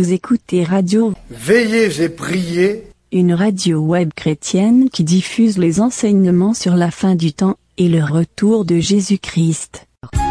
Vous écoutez Radio Veillez et priez, une radio web chrétienne qui diffuse les enseignements sur la fin du temps et le retour de Jésus-Christ.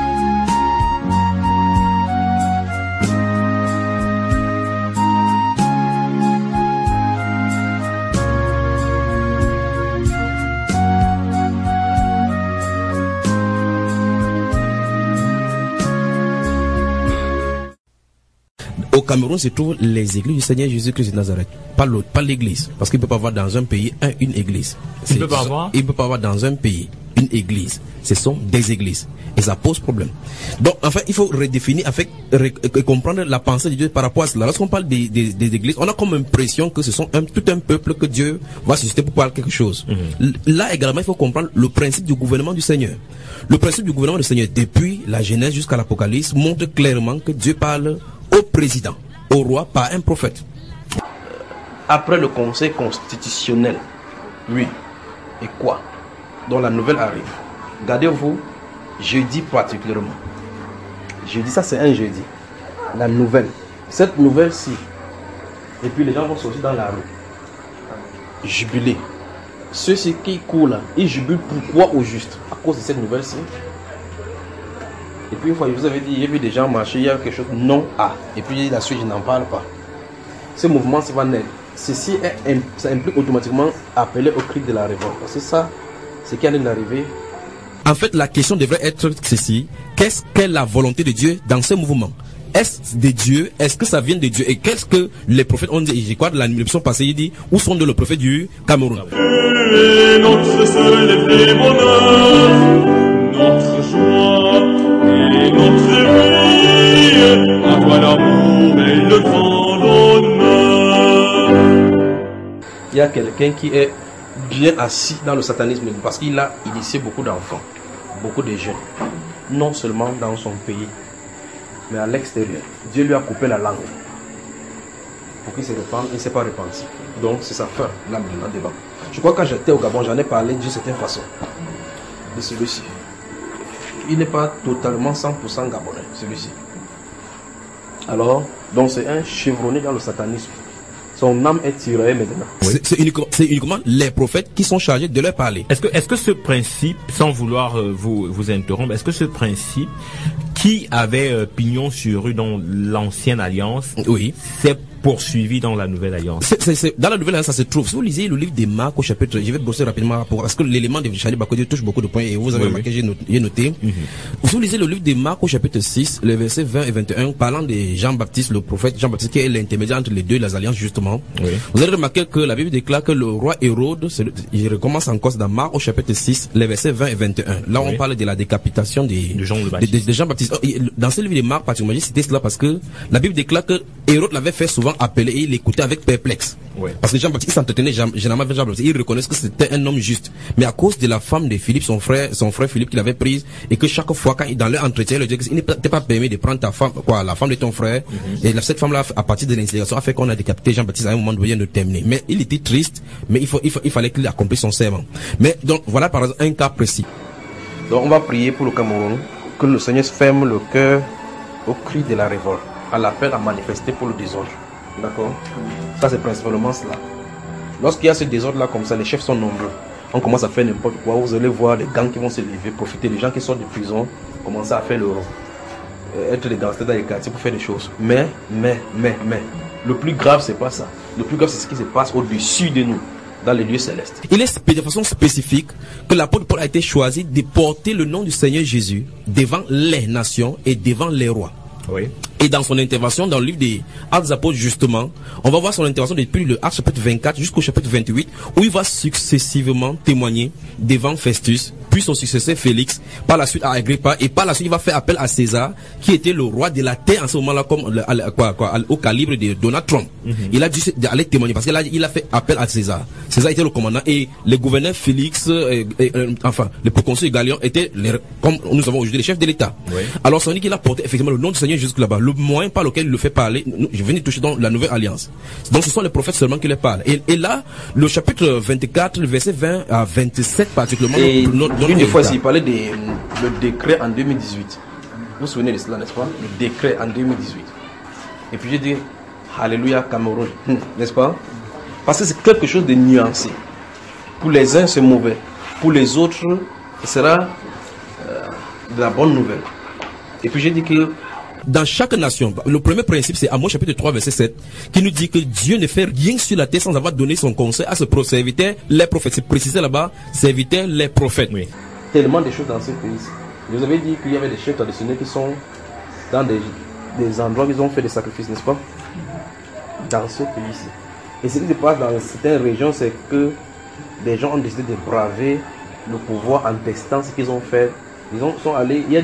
Au Cameroun se trouvent les églises du Seigneur Jésus-Christ de Nazareth, pas l'église, parce qu'il ne peut pas avoir dans un pays une église. Il ne peut pas avoir dans un pays une église. Ce sont des églises et ça pose problème. Donc enfin il faut redéfinir, comprendre la pensée de Dieu par rapport à cela. Lorsqu'on parle des églises, on a comme impression que ce sont tout un peuple que Dieu va susciter pour parler quelque chose. Là également il faut comprendre le principe du gouvernement du Seigneur. Le principe du gouvernement du Seigneur depuis la Genèse jusqu'à l'Apocalypse montre clairement que Dieu parle au président, au roi, par un prophète. Après le conseil constitutionnel, oui, et quoi? Dont la nouvelle arrive. Gardez-vous, jeudi particulièrement. Jeudi, ça c'est un jeudi. La nouvelle. Cette nouvelle-ci. Et puis les gens vont sortir dans la rue. Jubiler. Ceux-ci qui courent là, ils jubilent pourquoi au juste? À cause de cette nouvelle-ci. Et puis une fois, je vous avais dit, il y a vu des gens marcher, il y a quelque chose, non, et puis la suite, je n'en parle pas. Ce mouvement, ça va naître. Ceci, ça implique automatiquement appeler au cri de la révolte. C'est ça, c'est qui allait d'arriver. En fait, la question devrait être ceci. Qu'est-ce qu'est la volonté de Dieu dans ce mouvement? Est-ce de Dieu? Est-ce que ça vient de Dieu? Et qu'est-ce que les prophètes ont dit? Je crois que l'émission passée, il dit, où sont le prophète du Cameroun? Notre joie et notre vie, à toi l'amour et le grand honneur. Il y a quelqu'un qui est bien assis dans le satanisme parce qu'il a initié beaucoup d'enfants, beaucoup de jeunes, non seulement dans son pays, mais à l'extérieur. Dieu lui a coupé la langue pour qu'il se répande, il ne s'est pas repenti. Donc c'est sa fin, là maintenant devant. Je crois que quand j'étais au Gabon, j'en ai parlé d'une certaine façon de celui-ci. Il n'est pas totalement 100% gabonais, celui-ci. Alors, donc c'est un chevronné dans le satanisme. Son âme est tirée maintenant. Oui. C'est uniquement les prophètes qui sont chargés de leur parler. Est-ce que ce principe, sans vouloir vous interrompre, est-ce que ce principe qui avait pignon sur rue dans l'ancienne alliance, oui, c'est poursuivi dans la nouvelle alliance? Dans la nouvelle alliance, ça se trouve. Si vous lisez le livre des Marc au chapitre, je vais brosser rapidement parce que l'élément de Charlie Bakodio touche beaucoup de points et vous avez remarqué, j'ai noté. Si vous lisez le livre des Marc au chapitre 6, les versets 20 et 21, parlant de Jean-Baptiste, le prophète Jean-Baptiste, qui est l'intermédiaire entre les deux, les alliances justement. Oui. Vous allez remarquer que la Bible déclare que le roi Hérode, il recommence encore dans Marc au chapitre 6, les versets 20 et 21. Là, on parle de la décapitation de Jean-Baptiste. Dans ce livre de Marc, particulièrement, j'ai cité cela parce que la Bible déclare que Hérode l'avait fait souvent appeler et il l'écoutait avec perplexe. Ouais. Parce que Jean-Baptiste s'entretenait généralement avec Jean-Baptiste. Il reconnaissait que c'était un homme juste. Mais à cause de la femme de Philippe, son frère Philippe qu'il avait prise, et que chaque fois, quand dans leur entretien, il disait qu'il n'était pas permis de prendre ta femme, la femme de ton frère. Et cette femme-là, à partir de l'instigation, a fait qu'on a décapité Jean-Baptiste à un moment donné de terminer. Mais il était triste, mais il fallait qu'il accomplisse son serment. Mais donc, voilà par exemple un cas précis. Donc, on va prier pour le Cameroun, que le Seigneur ferme le cœur au cri de la révolte, à l'appel à manifester pour le désordre. D'accord? Ça, c'est principalement cela. Lorsqu'il y a ce désordre-là comme ça, les chefs sont nombreux. On commence à faire n'importe quoi. Vous allez voir des gangs qui vont se lever, profiter des gens qui sortent de prison, commencer à faire être des gangsters dans les quartiers pour faire des choses. Mais, le plus grave, c'est pas ça. Le plus grave, c'est ce qui se passe au-dessus de nous, dans les lieux célestes. Il est de façon spécifique que l'apôtre Paul a été choisi de porter le nom du Seigneur Jésus devant les nations et devant les rois. Oui. Et dans son intervention dans le livre des Actes des Apôtres, justement, on va voir son intervention depuis le Acte chapitre 24 jusqu'au chapitre 28, où il va successivement témoigner devant Festus, puis son successeur Félix, par la suite à Agrippa, et par la suite il va faire appel à César, qui était le roi de la terre en ce moment-là, comme au calibre de Donald Trump. Il a dû aller témoigner, parce que là, il a fait appel à César. César était le commandant, et le gouverneur Félix, le proconsul Galion étaient, comme nous avons aujourd'hui, les chefs de l'État. Oui. Alors, ça veut dire qu'il a porté effectivement le nom du Seigneur jusque là-bas. Le moyen par lequel il le fait parler, je venais toucher dans la nouvelle alliance. Donc ce sont les prophètes seulement qui les parlent. Et là, le chapitre 24, le verset 20 à 27 particulièrement. Et une fois, il parlait le décret en 2018. Vous vous souvenez de cela, n'est-ce pas? Le décret en 2018. Et puis j'ai dit, Alléluia Cameroun, n'est-ce pas? Parce que c'est quelque chose de nuancé. Pour les uns, c'est mauvais. Pour les autres, ce sera de la bonne nouvelle. Et puis j'ai dit que dans chaque nation, le premier principe, c'est Amos chapitre 3, verset 7, qui nous dit que Dieu ne fait rien sur la terre sans avoir donné son conseil à ce serviteur, les prophètes. C'est précisé là-bas, serviteur, les prophètes. Oui. Tellement de choses dans ce pays. Je vous avais dit qu'il y avait des chefs traditionnels qui sont dans des endroits où ils ont fait des sacrifices, n'est-ce pas? Dans ce pays-ci. Et ce qui se passe dans certaines régions, c'est que des gens ont décidé de braver le pouvoir en testant ce qu'ils ont fait. Ils sont allés, il y a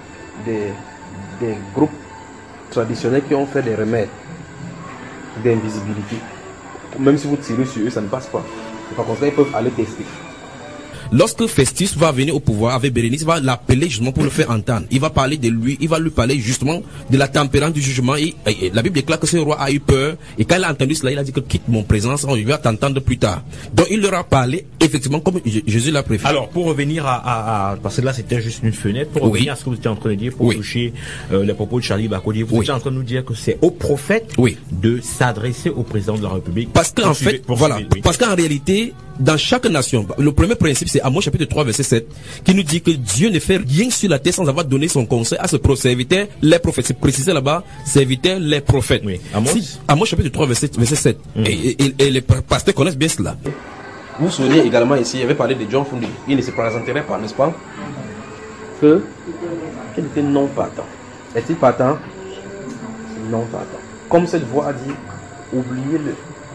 des groupes traditionnels qui ont fait des remèdes d'invisibilité. Même si vous tirez sur eux, ça ne passe pas. Et par conséquent, ils peuvent aller tester. Lorsque Festus va venir au pouvoir avec Bérénice, il va l'appeler justement pour le faire entendre. Il va parler de lui, il va lui parler justement de la tempérance du jugement. Et la Bible déclare que ce roi a eu peur. Et quand il a entendu cela, il a dit que quitte mon présence, je vais t'entendre plus tard. Donc il leur a parlé effectivement comme Jésus l'a préféré. Alors pour revenir parce que là c'était juste une fenêtre, pour revenir à ce que vous étiez en train de dire, pour toucher les propos de Charlie Bakodi, vous étiez en train de nous dire que c'est au prophète de s'adresser au président de la République. Parce qu'en fait, parce qu'en réalité, dans chaque nation, le premier principe, c'est Amos chapitre 3, verset 7, qui nous dit que Dieu ne fait rien sur la terre sans avoir donné son conseil à ce serviteur, les prophètes. C'est précisé là-bas, serviteur, les prophètes. Oui. Amos chapitre 3, verset 7. Et les pasteurs connaissent bien cela. Vous vous souvenez également ici, il avait parlé de John Fundi. Il ne se présenterait pas, n'est-ce pas? Qu'il était non partant. Est-il partant? Non partant. Comme cette voix a dit, oubliez-le.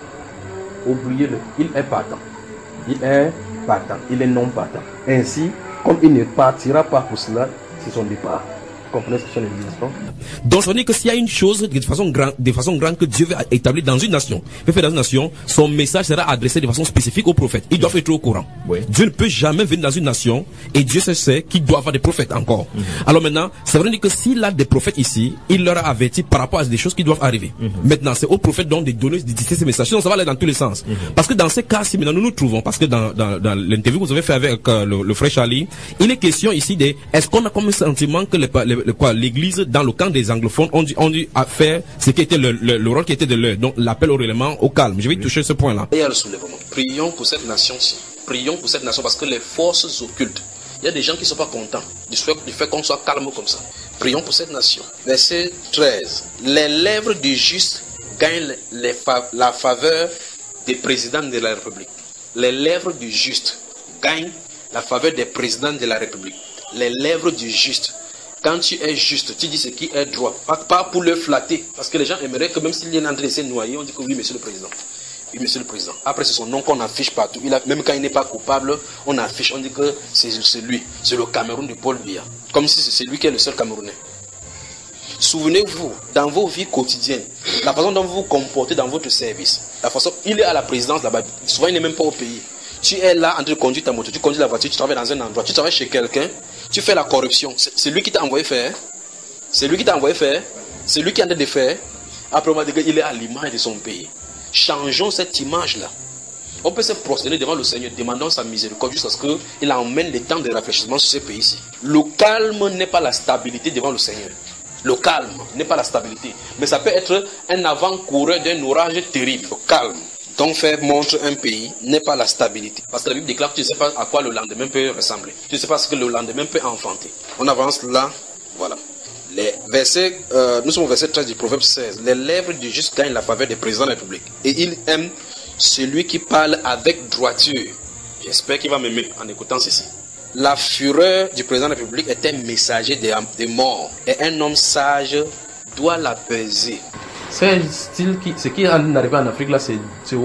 Oubliez-le. Il est partant. Il est partant, il est non partant. Ainsi, comme il ne partira pas pour cela, c'est son départ. Vous comprenez ce que je veux dire? Donc, ça veut dire que s'il y a une chose de façon grande que Dieu veut établir dans une nation, son message sera adressé de façon spécifique aux prophètes. Ils doivent être au courant. Oui. Dieu ne peut jamais venir dans une nation et Dieu sait qu'il doit avoir des prophètes encore. Alors maintenant, ça veut dire que s'il a des prophètes ici, il leur a averti par rapport à des choses qui doivent arriver. Maintenant, c'est aux prophètes donc de donner, de dire ces messages. Sinon, ça va aller dans tous les sens. Parce que dans ces cas-ci, maintenant, nous nous trouvons, parce que dans l'interview que vous avez fait avec le frère Charlie, il est question ici de, est-ce qu'on a comme un sentiment que l'église dans le camp des anglophones ont dû faire ce qui était le rôle qui était de leur, donc l'appel au règlement au calme. Je vais toucher ce point là. Il y a le soulèvement. Prions pour cette nation-ci. Prions pour cette nation parce que les forces occultes, il y a des gens qui ne sont pas contents du fait qu'on soit calme comme ça. Prions pour cette nation. Verset 13. Les lèvres du juste gagnent la faveur des présidents de la République. Les lèvres du juste gagnent la faveur des présidents de la République. Les lèvres du juste. Quand tu es juste, tu dis ce qui est droit. Pas pour le flatter. Parce que les gens aimeraient que même s'il est en train de se noyer, on dit que oui, monsieur le président. Oui, monsieur le président. Après, c'est son nom qu'on affiche partout. Même quand il n'est pas coupable, on affiche, on dit que c'est lui. C'est le Cameroun du Paul Biya. Comme si c'est lui qui est le seul Camerounais. Souvenez-vous, dans vos vies quotidiennes, la façon dont vous vous comportez dans votre service, la façon, il est à la présidence là-bas. Souvent, il n'est même pas au pays. Tu es là en train de conduire ta moto, tu conduis la voiture, tu travailles dans un endroit, tu travailles chez quelqu'un, tu fais la corruption. C'est lui qui t'a envoyé faire. C'est lui qui t'a envoyé faire. C'est lui qui est en train de faire. Après, on va dire qu'il est à l'image de son pays. Changeons cette image-là. On peut se prosterner devant le Seigneur, demandant sa miséricorde jusqu'à ce qu'il emmène le temps de réfléchissement sur ce pays-ci. Le calme n'est pas la stabilité devant le Seigneur. Le calme n'est pas la stabilité. Mais ça peut être un avant-coureur d'un orage terrible. Le calme dont fait montre un pays n'est pas la stabilité. Parce que la Bible déclare que tu ne sais pas à quoi le lendemain peut ressembler. Tu ne sais pas ce que le lendemain peut enfanter. On avance là. Voilà. Les versets, nous sommes au verset 13 du Proverbe 16. Les lèvres du juste gagnent la faveur des présidents de la République. Et il aime celui qui parle avec droiture. J'espère qu'il va m'aimer en écoutant ceci. La fureur du président de la République est un messager des morts. Et un homme sage doit l'apaiser. C'est style ce qui est arrivé en Afrique là, c'est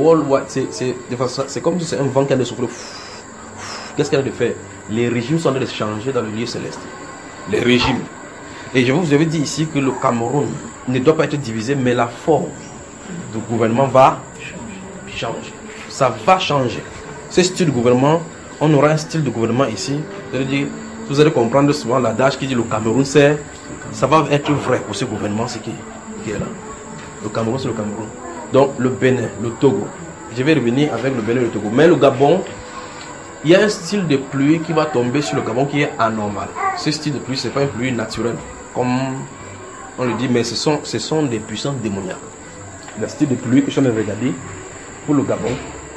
comme si c'est un vent qui a de souffler. Qu'est-ce qu'il a de faire? Les régimes sont en train de changer dans le lieu céleste. Les régimes. Et je vous avais dit ici que le Cameroun ne doit pas être divisé, mais la forme du gouvernement va changer. Ça va changer. Ce style de gouvernement, on aura un style de gouvernement ici. C'est-à-dire, vous allez comprendre souvent l'adage qui dit le Cameroun, ça va être vrai pour ce gouvernement, ce qui est là. Le Cameroun, c'est le Cameroun. Donc, le Bénin, le Togo. Je vais revenir avec le Bénin et le Togo. Mais le Gabon, il y a un style de pluie qui va tomber sur le Gabon qui est anormal. Ce style de pluie, ce n'est pas une pluie naturelle, comme on le dit, mais ce sont des puissances démoniaques. l'Institut de pluie que je suis en train de regarder pour le Gabon,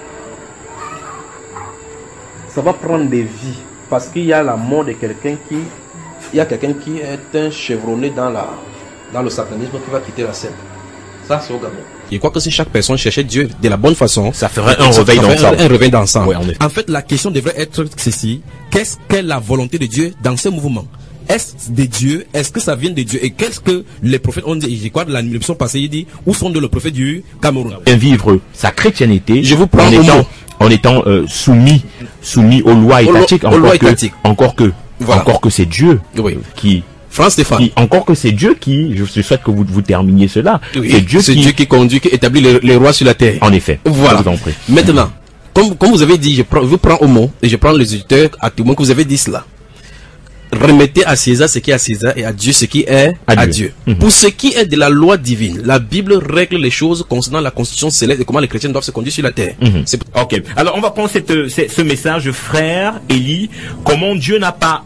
ça va prendre des vies parce qu'il y a la mort de quelqu'un qui, il y a quelqu'un qui est un chevronné dans le satanisme qui va quitter la scène. Ça, c'est au Gabon. Je crois que si chaque personne cherchait Dieu de la bonne façon, ça ferait un réveil d'ensemble. Un réveil d'ensemble. Ouais, en fait, la question devrait être ceci: qu'est-ce qu'est la volonté de Dieu dans ce mouvement? Est-ce de Dieu? Est-ce que ça vient de Dieu? Et qu'est-ce que les prophètes ont dit? Je crois que l'émission passée, il dit: où sont les prophètes du Cameroun? Et vivre sa chrétienté, je vous prends en étant soumis aux lois étatiques, encore que c'est Dieu qui. France Stéphane. Encore que c'est Dieu qui, je souhaite que vous terminiez cela. Oui, c'est Dieu qui conduit, qui établit les rois sur la terre. En effet. Voilà. Je vous en prie. Maintenant, comme vous avez dit, je vous prends au mot et je prends les auditeurs à tout le monde que vous avez dit cela. Remettez à César ce qui est à César et à Dieu ce qui est à Dieu. Pour ce qui est de la loi divine, la Bible règle les choses concernant la constitution céleste et comment les chrétiens doivent se conduire sur la terre. Ok. Alors on va prendre ce message, frère Élie. Comment Dieu n'a pas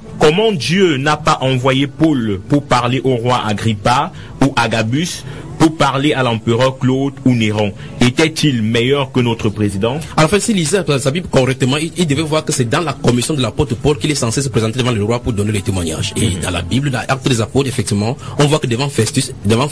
envoyé Paul pour parler au roi Agrippa ou Agabus, pour parler à l'empereur Claude ou Néron? Était-il meilleur que notre président? En fait, s'il lisait sa Bible correctement, il devait voir que c'est dans la commission de l'apôtre Paul qu'il est censé se présenter devant le roi pour donner les témoignages. Et dans la Bible, dans l'Acte des Apôtres, effectivement, on voit que devant Festus,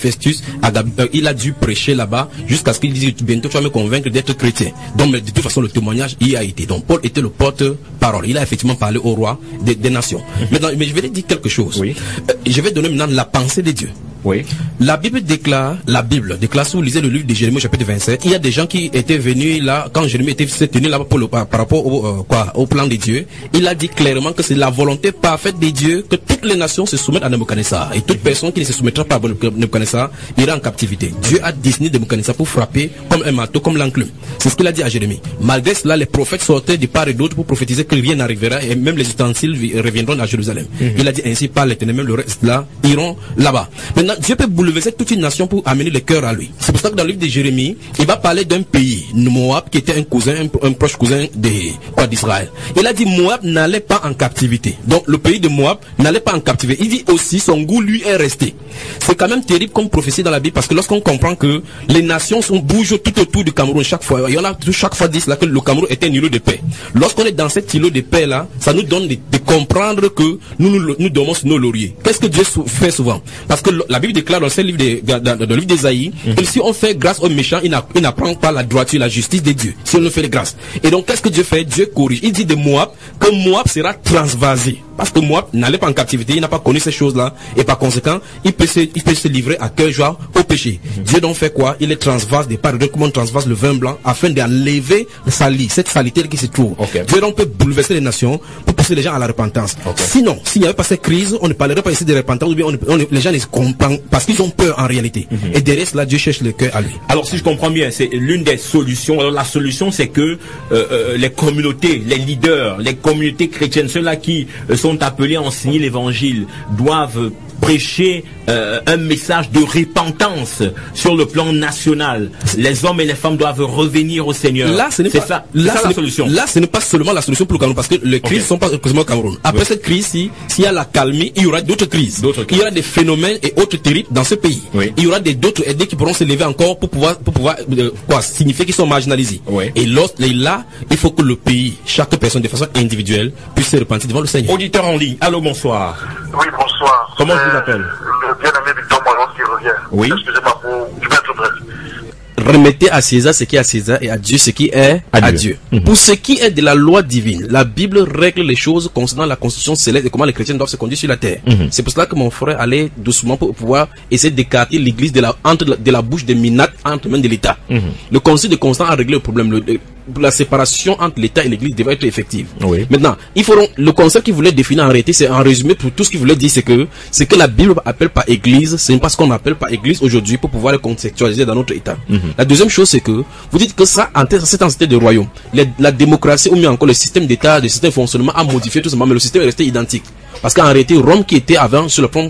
il a dû prêcher là-bas jusqu'à ce qu'il dise: bientôt tu vas me convaincre d'être chrétien. Donc, de toute façon, le témoignage y a été. Donc, Paul était le porte-parole. Il a effectivement parlé au roi des nations. Maintenant, mais je vais dire quelque chose. Oui. Je vais donner maintenant la pensée de Dieu. Oui. La Bible déclare, si vous lisez le livre de Jérémie chapitre 27, il y a des gens qui étaient venus là, quand Jérémie était tenu là par rapport au plan de Dieu. Il a dit clairement que c'est la volonté parfaite de Dieu que toutes les nations se soumettent à Nebuchadnezzar. Et toute personne qui ne se soumettra pas à Nebuchadnezzar ira en captivité. Dieu a destiné Nebuchadnezzar pour frapper comme un marteau, comme l'enclume. C'est ce qu'il a dit à Jérémie. Malgré cela, les prophètes sortaient de part et d'autre pour prophétiser que rien n'arrivera et même les ustensiles reviendront à Jérusalem. Il a dit ainsi par l'Éternel, même le reste là iront là-bas. Maintenant, Dieu peut bouleverser toute une nation pour amener le cœur à lui. C'est pour ça que dans le livre de Jérémie, il va parler d'un pays, Moab, qui était un proche cousin d'Israël. Il a dit Moab n'allait pas en captivité. Donc le pays de Moab n'allait pas en captivité. Il dit aussi son goût lui est resté. C'est quand même terrible comme prophétie dans la Bible, parce que lorsqu'on comprend que les nations bougent tout autour du Cameroun chaque fois, il y en a chaque fois disent là que le Cameroun était un îlot de paix. Lorsqu'on est dans cet îlot de paix là, ça nous donne de comprendre que nous dormons sur nos lauriers. Qu'est-ce que Dieu fait souvent? Parce que la Bible déclare dans ce livre dans le livre d'Ésaïe que si on fait grâce aux méchants, il n'apprend pas la droiture, la justice de Dieu. Si on ne fait de grâce. Et donc qu'est-ce que Dieu fait? Dieu corrige. Il dit de Moab que Moab sera transvasé. Parce que Moab n'allait pas en captivité, il n'a pas connu ces choses-là. Et par conséquent, il peut se livrer à cœur joie au péché. Dieu donc fait quoi? Il est transvase des parts de comment on transvase le vin blanc afin d'enlever cette saleté qui se trouve. Dieu donc peut bouleverser les nations pour pousser les gens à la repentance. Sinon, s'il n'y avait pas cette crise, on ne parlerait pas ici de repentance, ou bien les gens ne se comprennent parce qu'ils ont peur en réalité. Et derrière cela, Dieu cherche le cœur à lui. Alors si je comprends bien, c'est l'une des solutions. Alors la solution, c'est que les communautés, les leaders, les communautés chrétiennes, ceux-là qui sont appelés à enseigner l'évangile, doivent prêcher un message de repentance sur le plan national. Les hommes et les femmes doivent revenir au Seigneur. Là, ce n'est pas la solution. Là, ce n'est pas seulement la solution pour le Cameroun, parce que les crises ne sont pas seulement au Cameroun. Après cette crise, s'il y a la calmie, il y aura d'autres crises. Il y aura des phénomènes et autres terribles dans ce pays. Il y aura d'autres aidés qui pourront se lever encore pour pouvoir signifier qu'ils sont marginalisés. Et là, il faut que le pays, chaque personne de façon individuelle, puisse se repentir devant le Seigneur. Auditeur en ligne, allô, bonsoir. Oui, bonsoir. Comment je vous appelle? Le bien-aimé Victor Moiron qui revient. Oui. Excusez-moi, je vais être bref. Remettez à César ce qui est à César et à Dieu ce qui est à Dieu. Pour ce qui est de la loi divine, la Bible règle les choses concernant la constitution céleste et comment les chrétiens doivent se conduire sur la terre. C'est pour cela que mon frère allait doucement pour pouvoir essayer d'écarter l'église de la bouche des minates entre les mains de l'État. Le Concile de Constance a réglé le problème. La séparation entre l'État et l'Église devrait être effective. Maintenant, le concept qu'il voulait définir en réalité, c'est en résumé pour tout ce qu'il voulait dire, c'est que la Bible appelle par Église, c'est pas ce qu'on appelle par Église aujourd'hui pour pouvoir le contextualiser dans notre État. La deuxième chose, c'est que vous dites que ça, cette entité de royaume, la démocratie ou mieux encore le système d'État, le système de fonctionnement a modifié tout simplement, mais le système est resté identique. Parce qu'en réalité, Rome qui était avant sur le plan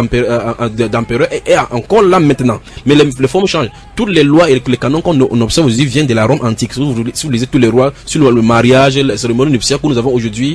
d'empereur est encore là maintenant. Mais les formes changent. Toutes les lois et les canons qu'on observe aujourd'hui viennent de la Rome antique. Si vous lisez tous les rois sur le mariage, les cérémonies nuptiales que nous avons aujourd'hui,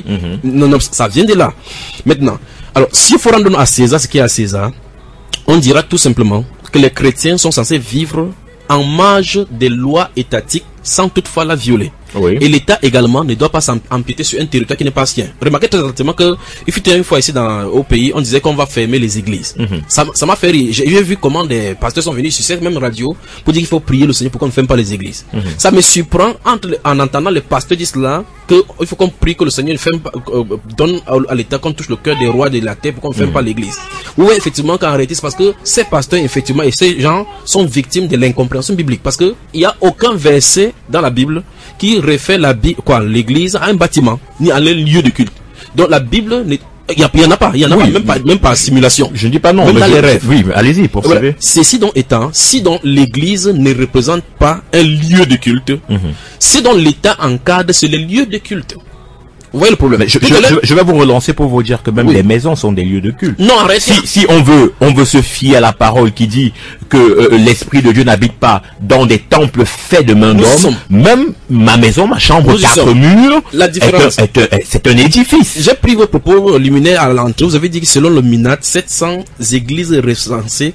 ça vient de là. Maintenant, alors s'il faut rendre à César ce qui est à César, on dira tout simplement que les chrétiens sont censés vivre en marge des lois étatiques sans toutefois la violer. Oui. Et l'État également ne doit pas s'empiéter sur un territoire qui n'est pas sien. Remarquez très exactement que il fut une fois ici au pays, on disait qu'on va fermer les églises. Ça m'a fait rire. J'ai vu comment des pasteurs sont venus sur cette même radio pour dire qu'il faut prier le Seigneur pour qu'on ne ferme pas les églises. Ça me surprend en entendant les pasteurs dire cela, qu'il faut qu'on prie que le Seigneur donne à l'État qu'on touche le cœur des rois de la terre pour qu'on ne ferme pas l'église. Oui, effectivement, qu'en réalité, c'est parce que ces pasteurs, effectivement, et ces gens sont victimes de l'incompréhension biblique. Parce que il n'y a aucun verset dans la Bible qui réfère l'église à un bâtiment, ni à un lieu de culte. Donc la Bible, il y en a pas, même pas simulation. Je ne dis pas non, même mais dans les rêves. Oui, allez-y, poursuivez. Voilà. Ceci donc étant, si donc l'église ne représente pas un lieu de culte, si donc l'État encadre sur les lieux de culte. Vous voyez le problème? Je vais vous relancer pour vous dire que même les maisons sont des lieux de culte. Non, arrêtez. Si on veut se fier à la parole qui dit que l'Esprit de Dieu n'habite pas dans des temples faits de main d'homme, même ma maison, ma chambre, 4 murs, la différence. C'est un édifice. J'ai pris vos propos liminaires à l'entrée. Vous avez dit que selon le MINAT, 700 églises recensées,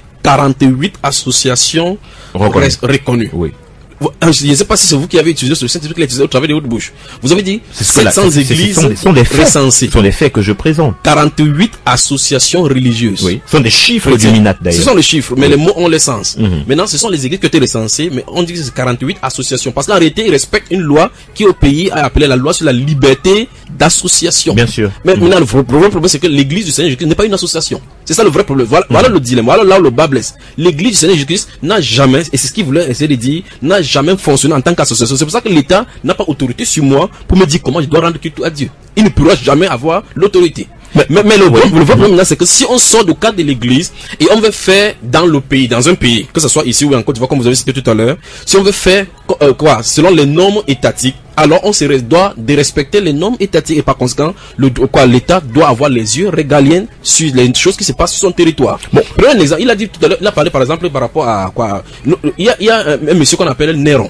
48 associations reconnues. Oui. Je ne sais pas si c'est vous qui avez utilisé ce scientifique qui l'a utilisé au travers de votre bouche. Vous avez dit 700 églises recensées. Ce sont des faits que je présente. 48 associations religieuses. Oui. Ce sont des chiffres du MINAT d'ailleurs. Ce sont les chiffres, mais les mots ont le sens. Maintenant, ce sont les églises qui ont été recensées, mais on dit que c'est 48 associations. Parce qu'en réalité, ils respectent une loi qui au pays a appelé la loi sur la liberté d'association. Bien sûr. Mais maintenant, le vrai problème, c'est que l'église du Seigneur Jésus-Christ n'est pas une association. C'est ça le vrai problème. Voilà le dilemme. Voilà là où le bas blesse. L'église du Seigneur Jésus-Christ n'a jamais, et c'est ce qu'il voulait essayer de dire, n'a jamais fonctionné en tant qu'association. C'est pour ça que l'État n'a pas autorité sur moi pour me dire comment je dois rendre culte à Dieu. Il ne pourra jamais avoir l'autorité. Mais le vrai problème maintenant, c'est que si on sort du cadre de l'église et on veut faire dans le pays, dans un pays, que ce soit ici ou en Côte d'Ivoire, comme vous avez cité tout à l'heure, si on veut faire selon les normes étatiques, alors on se doit de respecter les normes étatiques et par conséquent, l'État doit avoir les yeux régaliens sur les choses qui se passent sur son territoire. Bon, prenons un exemple. Il a dit tout à l'heure, il a parlé par exemple par rapport à il y a un monsieur qu'on appelle Néron.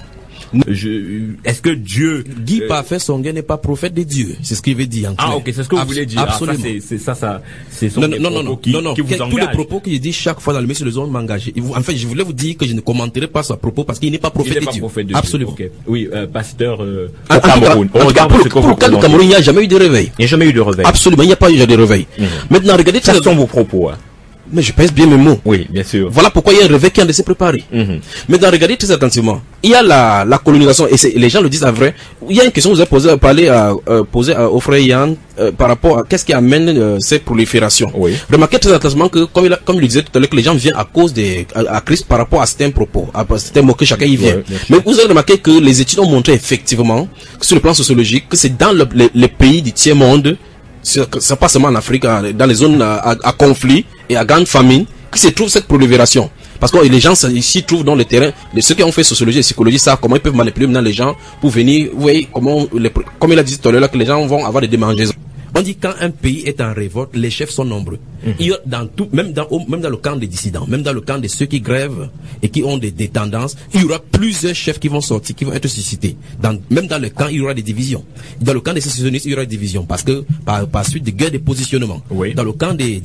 Est-ce que Dieu Guy Parfait Songué n'est pas prophète de Dieu? C'est ce qu'il veut dire en clair. Ah, ok, c'est ce que vous voulez dire. Absolument. C'est son non. qui vous engage. Tous les propos qu'il dit chaque fois dans le message, les hommes m'engagent. En fait, je voulais vous dire que je ne commenterai pas ce propos parce qu'il n'est pas prophète de Dieu. Absolument. Okay. Oui, pasteur au Cameroun. On regarde pour le cas du Cameroun, il n'y a jamais eu de réveil. Il n'y a jamais eu de réveil. Absolument, il n'y a pas eu de réveil. Maintenant, regardez. Quels sont vos propos? Mais je pèse bien mes mots. Oui, bien sûr. Voilà pourquoi il y a un réveil qui a de se préparer. Maintenant, regardez très attentivement. Il y a la colonisation, et les gens le disent à vrai. Il y a une question que vous avez posée au frère Yann par rapport à qu'est-ce qui amène cette prolifération. Oui. Remarquez très attentivement que, comme il le disait tout à l'heure, que les gens viennent à cause à Christ par rapport à certains propos, à certains mots que chacun y vient. Mais vous avez remarqué que les études ont montré effectivement, que sur le plan sociologique, que c'est dans les pays du tiers monde, c'est pas seulement en Afrique, dans les zones à conflit et à grande famine, que se trouve cette prolifération. Parce que les gens ici trouvent dans le terrain, ceux qui ont fait sociologie et psychologie, savent comment ils peuvent manipuler maintenant les gens pour venir, vous voyez, comme il a dit tout à l'heure, que les gens vont avoir des démangeaisons. On dit quand un pays est en révolte, les chefs sont nombreux. Il y a dans tout, même dans le camp des dissidents, même dans le camp de ceux qui grèvent et qui ont des tendances, il y aura plusieurs chefs qui vont sortir, qui vont être suscités. Même dans le camp, il y aura des divisions. Dans le camp des sécessionnistes, il y aura des divisions parce que par suite des guerres de positionnement. Oui. Dans le camp des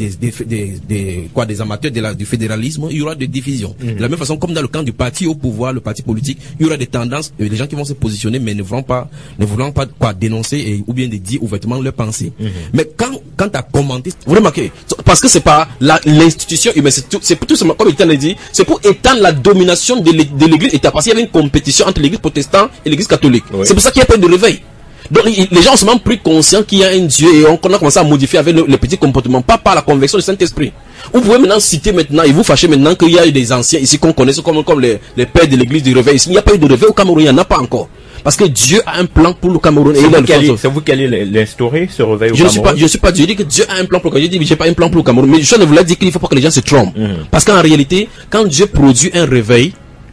amateurs du fédéralisme, il y aura des divisions. De la même façon, comme dans le camp du parti au pouvoir, le parti politique, il y aura des tendances, des gens qui vont se positionner mais ne voulant pas dénoncer ou bien de dire ouvertement leurs pensées. Mais quand tu as commenté, vous remarquez, parce que c'est pas l'institution humaine, c'est tout simplement, comme il l'a dit, c'est pour étendre la domination de l'église état, parce qu'il y avait une compétition entre l'église protestante et l'église catholique. Oui. C'est pour ça qu'il n'y a pas de réveil. Donc les gens sont même plus conscients qu'il y a un Dieu et on a commencé à modifier avec les petits comportements, pas par la conversion du Saint-Esprit. Vous pouvez maintenant citer maintenant et vous fâchez maintenant qu'il y a eu des anciens ici qu'on connaît comme les pères de l'église du réveil. Il n'y a pas eu de réveil au Cameroun, il n'y en a pas encore. Parce que Dieu a un plan pour le Cameroun. C'est vous qui allez l'instaurer, ce réveil au Cameroun? Je ne suis pas Dieu. Je dis que Dieu a un plan pour le Cameroun. Je dis que j'ai pas un plan pour le Cameroun. Mais je ne voulais dire qu'il ne faut pas que les gens se trompent. Parce qu'en réalité, quand Dieu produit un réveil,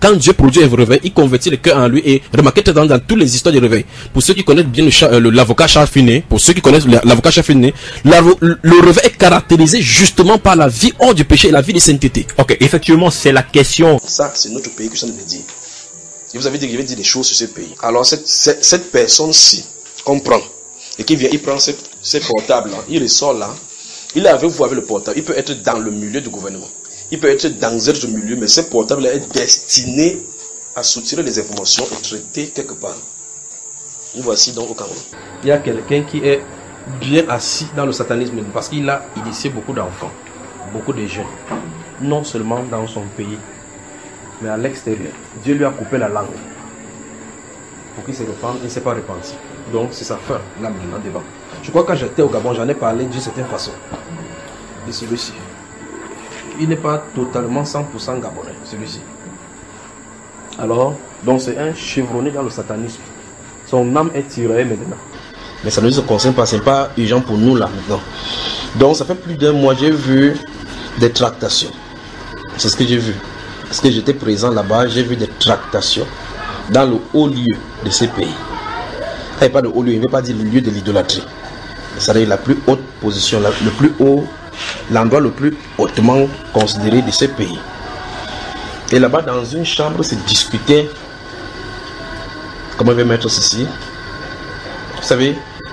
il convertit le cœur en lui. Et remarquez dans toutes les histoires du réveil. Pour ceux qui connaissent bien l'avocat Charles Finet, le réveil est caractérisé justement par la vie hors du péché et la vie de sainteté. Ok, effectivement, c'est la question. Ça, c'est notre pays que je viens de dire. Je vous avais dit que je vais dire des choses sur ce pays. Alors cette personne-ci comprend et qui vient, il prend ce portable-là, il ressort là, il est avec vous avec le portable, il peut être dans le milieu du gouvernement, il peut être dans un autre milieu, mais ce portable-là est destiné à soutirer les informations et traiter quelque part. Nous voici donc au Cameroun. Il y a quelqu'un qui est bien assis dans le satanisme parce qu'il a initié beaucoup d'enfants, beaucoup de jeunes, non seulement dans son pays, mais à l'extérieur. Dieu lui a coupé la langue pour qu'il se repente, il ne s'est pas repenti. Donc c'est sa fin, là maintenant devant. Je crois que quand j'étais au Gabon, j'en ai parlé d'une certaine façon de celui-ci. Il n'est pas totalement 100% gabonais, celui-ci. Alors, donc c'est un chevronné dans le satanisme. Son âme est tirée maintenant. Mais ça ne nous concerne pas, ce n'est pas urgent pour nous là maintenant. Donc ça fait plus d'un mois, j'ai vu des tractations. C'est ce que j'ai vu. Parce que j'étais présent là-bas, j'ai vu des tractations dans le haut lieu de ces pays. Il n'y a pas de haut lieu, il ne veut pas dire le lieu de l'idolâtrie. C'est-à-dire la plus haute position, le plus haut, l'endroit le plus hautement considéré de ces pays. Et là-bas, dans une chambre, c'est discuté. Comment je vais mettre ceci? Vous savez,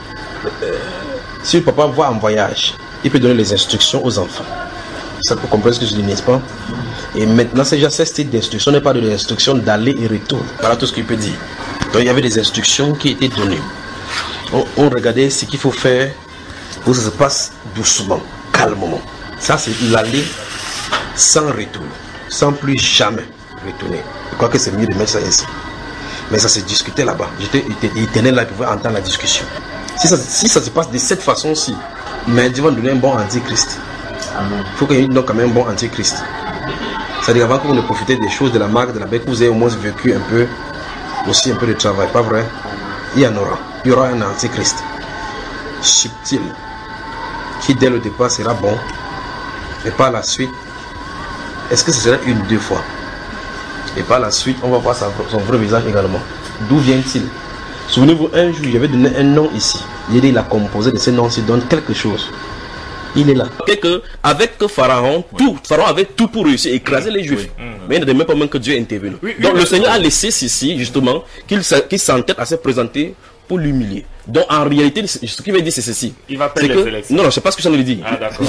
si le papa va en voyage, il peut donner les instructions aux enfants. Ça peut comprendre ce que je dis, n'est-ce pas? Et maintenant, c'est déjà ce style d'instruction, n'est pas de l'instruction d'aller et retour. Voilà tout ce qu'il peut dire. Donc, il y avait des instructions qui étaient données. On regardait ce qu'il faut faire pour que ça se passe doucement, calmement. Ça, c'est l'aller sans retour, sans plus jamais retourner. Je crois que c'est mieux de mettre ça ainsi. Mais ça s'est discuté là-bas. Il tenait là pour entendre la discussion. Si ça se passe de cette façon-ci, mais Dieu va nous donner un bon antichrist. Il faut qu'il y ait donc quand même un bon antichrist. C'est-à-dire avant que vous ne profitez des choses de la marque de la bête, que vous ayez au moins vécu un peu, aussi un peu de travail, pas vrai? Il y en aura. Il y aura un antichrist subtil qui dès le départ sera bon, et par la suite, est-ce que ce sera une, deux fois? Et par la suite, on va voir son vrai visage également. D'où vient-il? Souvenez-vous, un jour, j'avais donné un nom ici. Il a composé de ces noms-ci, donne quelque chose. Il est là. Avec Pharaon, Pharaon avait tout pour réussir à écraser les Juifs. Mais il ne demande pas même que Dieu est intervenu. Donc le Seigneur a laissé ceci, justement, qu'il s'entête à se présenter pour l'humilier. Donc en réalité, ce qu'il veut dire, c'est ceci. Il va perdre les élections. Non, je ne sais pas ce que j'en ai dit. Ah, d'accord.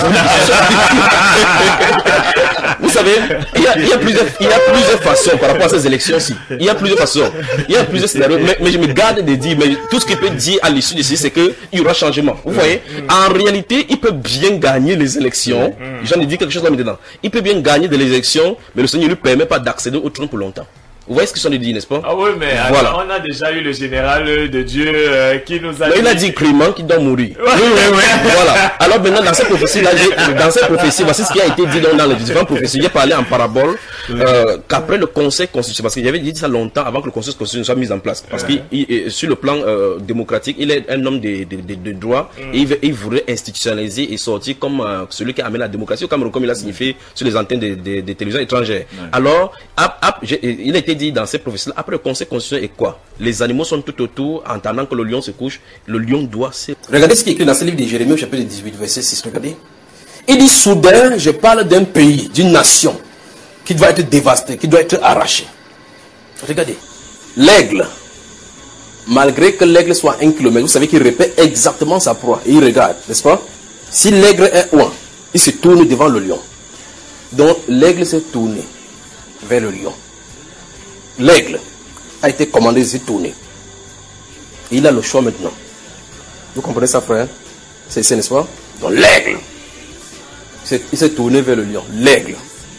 Vous savez, il y a plusieurs façons par rapport à ces élections-ci. Il y a plusieurs façons. Il y a plusieurs scénarios. Mais je me garde de dire, mais tout ce qu'il peut dire à l'issue de ceci, c'est qu'il y aura changement. Vous voyez, en réalité, il peut bien gagner les élections. J'en ai dit quelque chose là maintenant. Il peut bien gagner des élections, mais le Seigneur ne lui permet pas d'accéder au trône pour longtemps. Vous voyez ce que j'en ai dit, n'est-ce pas? Ah oui, mais voilà. Alors, on a déjà eu le général de Dieu qui nous a dit... Il a dit Clément qui doit mourir. Oui. Voilà. Alors maintenant, dans cette prophétie-là, voici ce qui a été dit dans les différentes prophéties. J'ai parlé en parabole qu'après le conseil constitutionnel, parce qu'il avait dit ça longtemps avant que le conseil constitutionnel soit mis en place. Parce que sur le plan démocratique, il est un homme de droit et il voudrait institutionnaliser et sortir comme celui qui a amené la démocratie au Cameroun, comme il a signifié sur les antennes des télévisions étrangères. Alors, il a été dit dans ces prophéties-là, après le conseil constitutionnel est quoi? Les animaux sont tout autour, en attendant que le lion se couche, le lion doit se... Regardez ce qui est écrit dans ce livre de Jérémie au chapitre 18, verset 6, regardez. Il dit, soudain, je parle d'un pays, d'une nation, qui doit être dévastée, qui doit être arrachée. Regardez, l'aigle, malgré que l'aigle soit 1 kilomètre, vous savez qu'il répète exactement sa proie, et il regarde, n'est-ce pas? Si l'aigle est loin, il se tourne devant le lion. Donc, l'aigle s'est tourné vers le lion. L'aigle a été commandé de se tourner. Et il a le choix maintenant. Vous comprenez ça, frère? C'est n'est-ce pas? Donc l'aigle, il s'est tourné vers le lion. L'aigle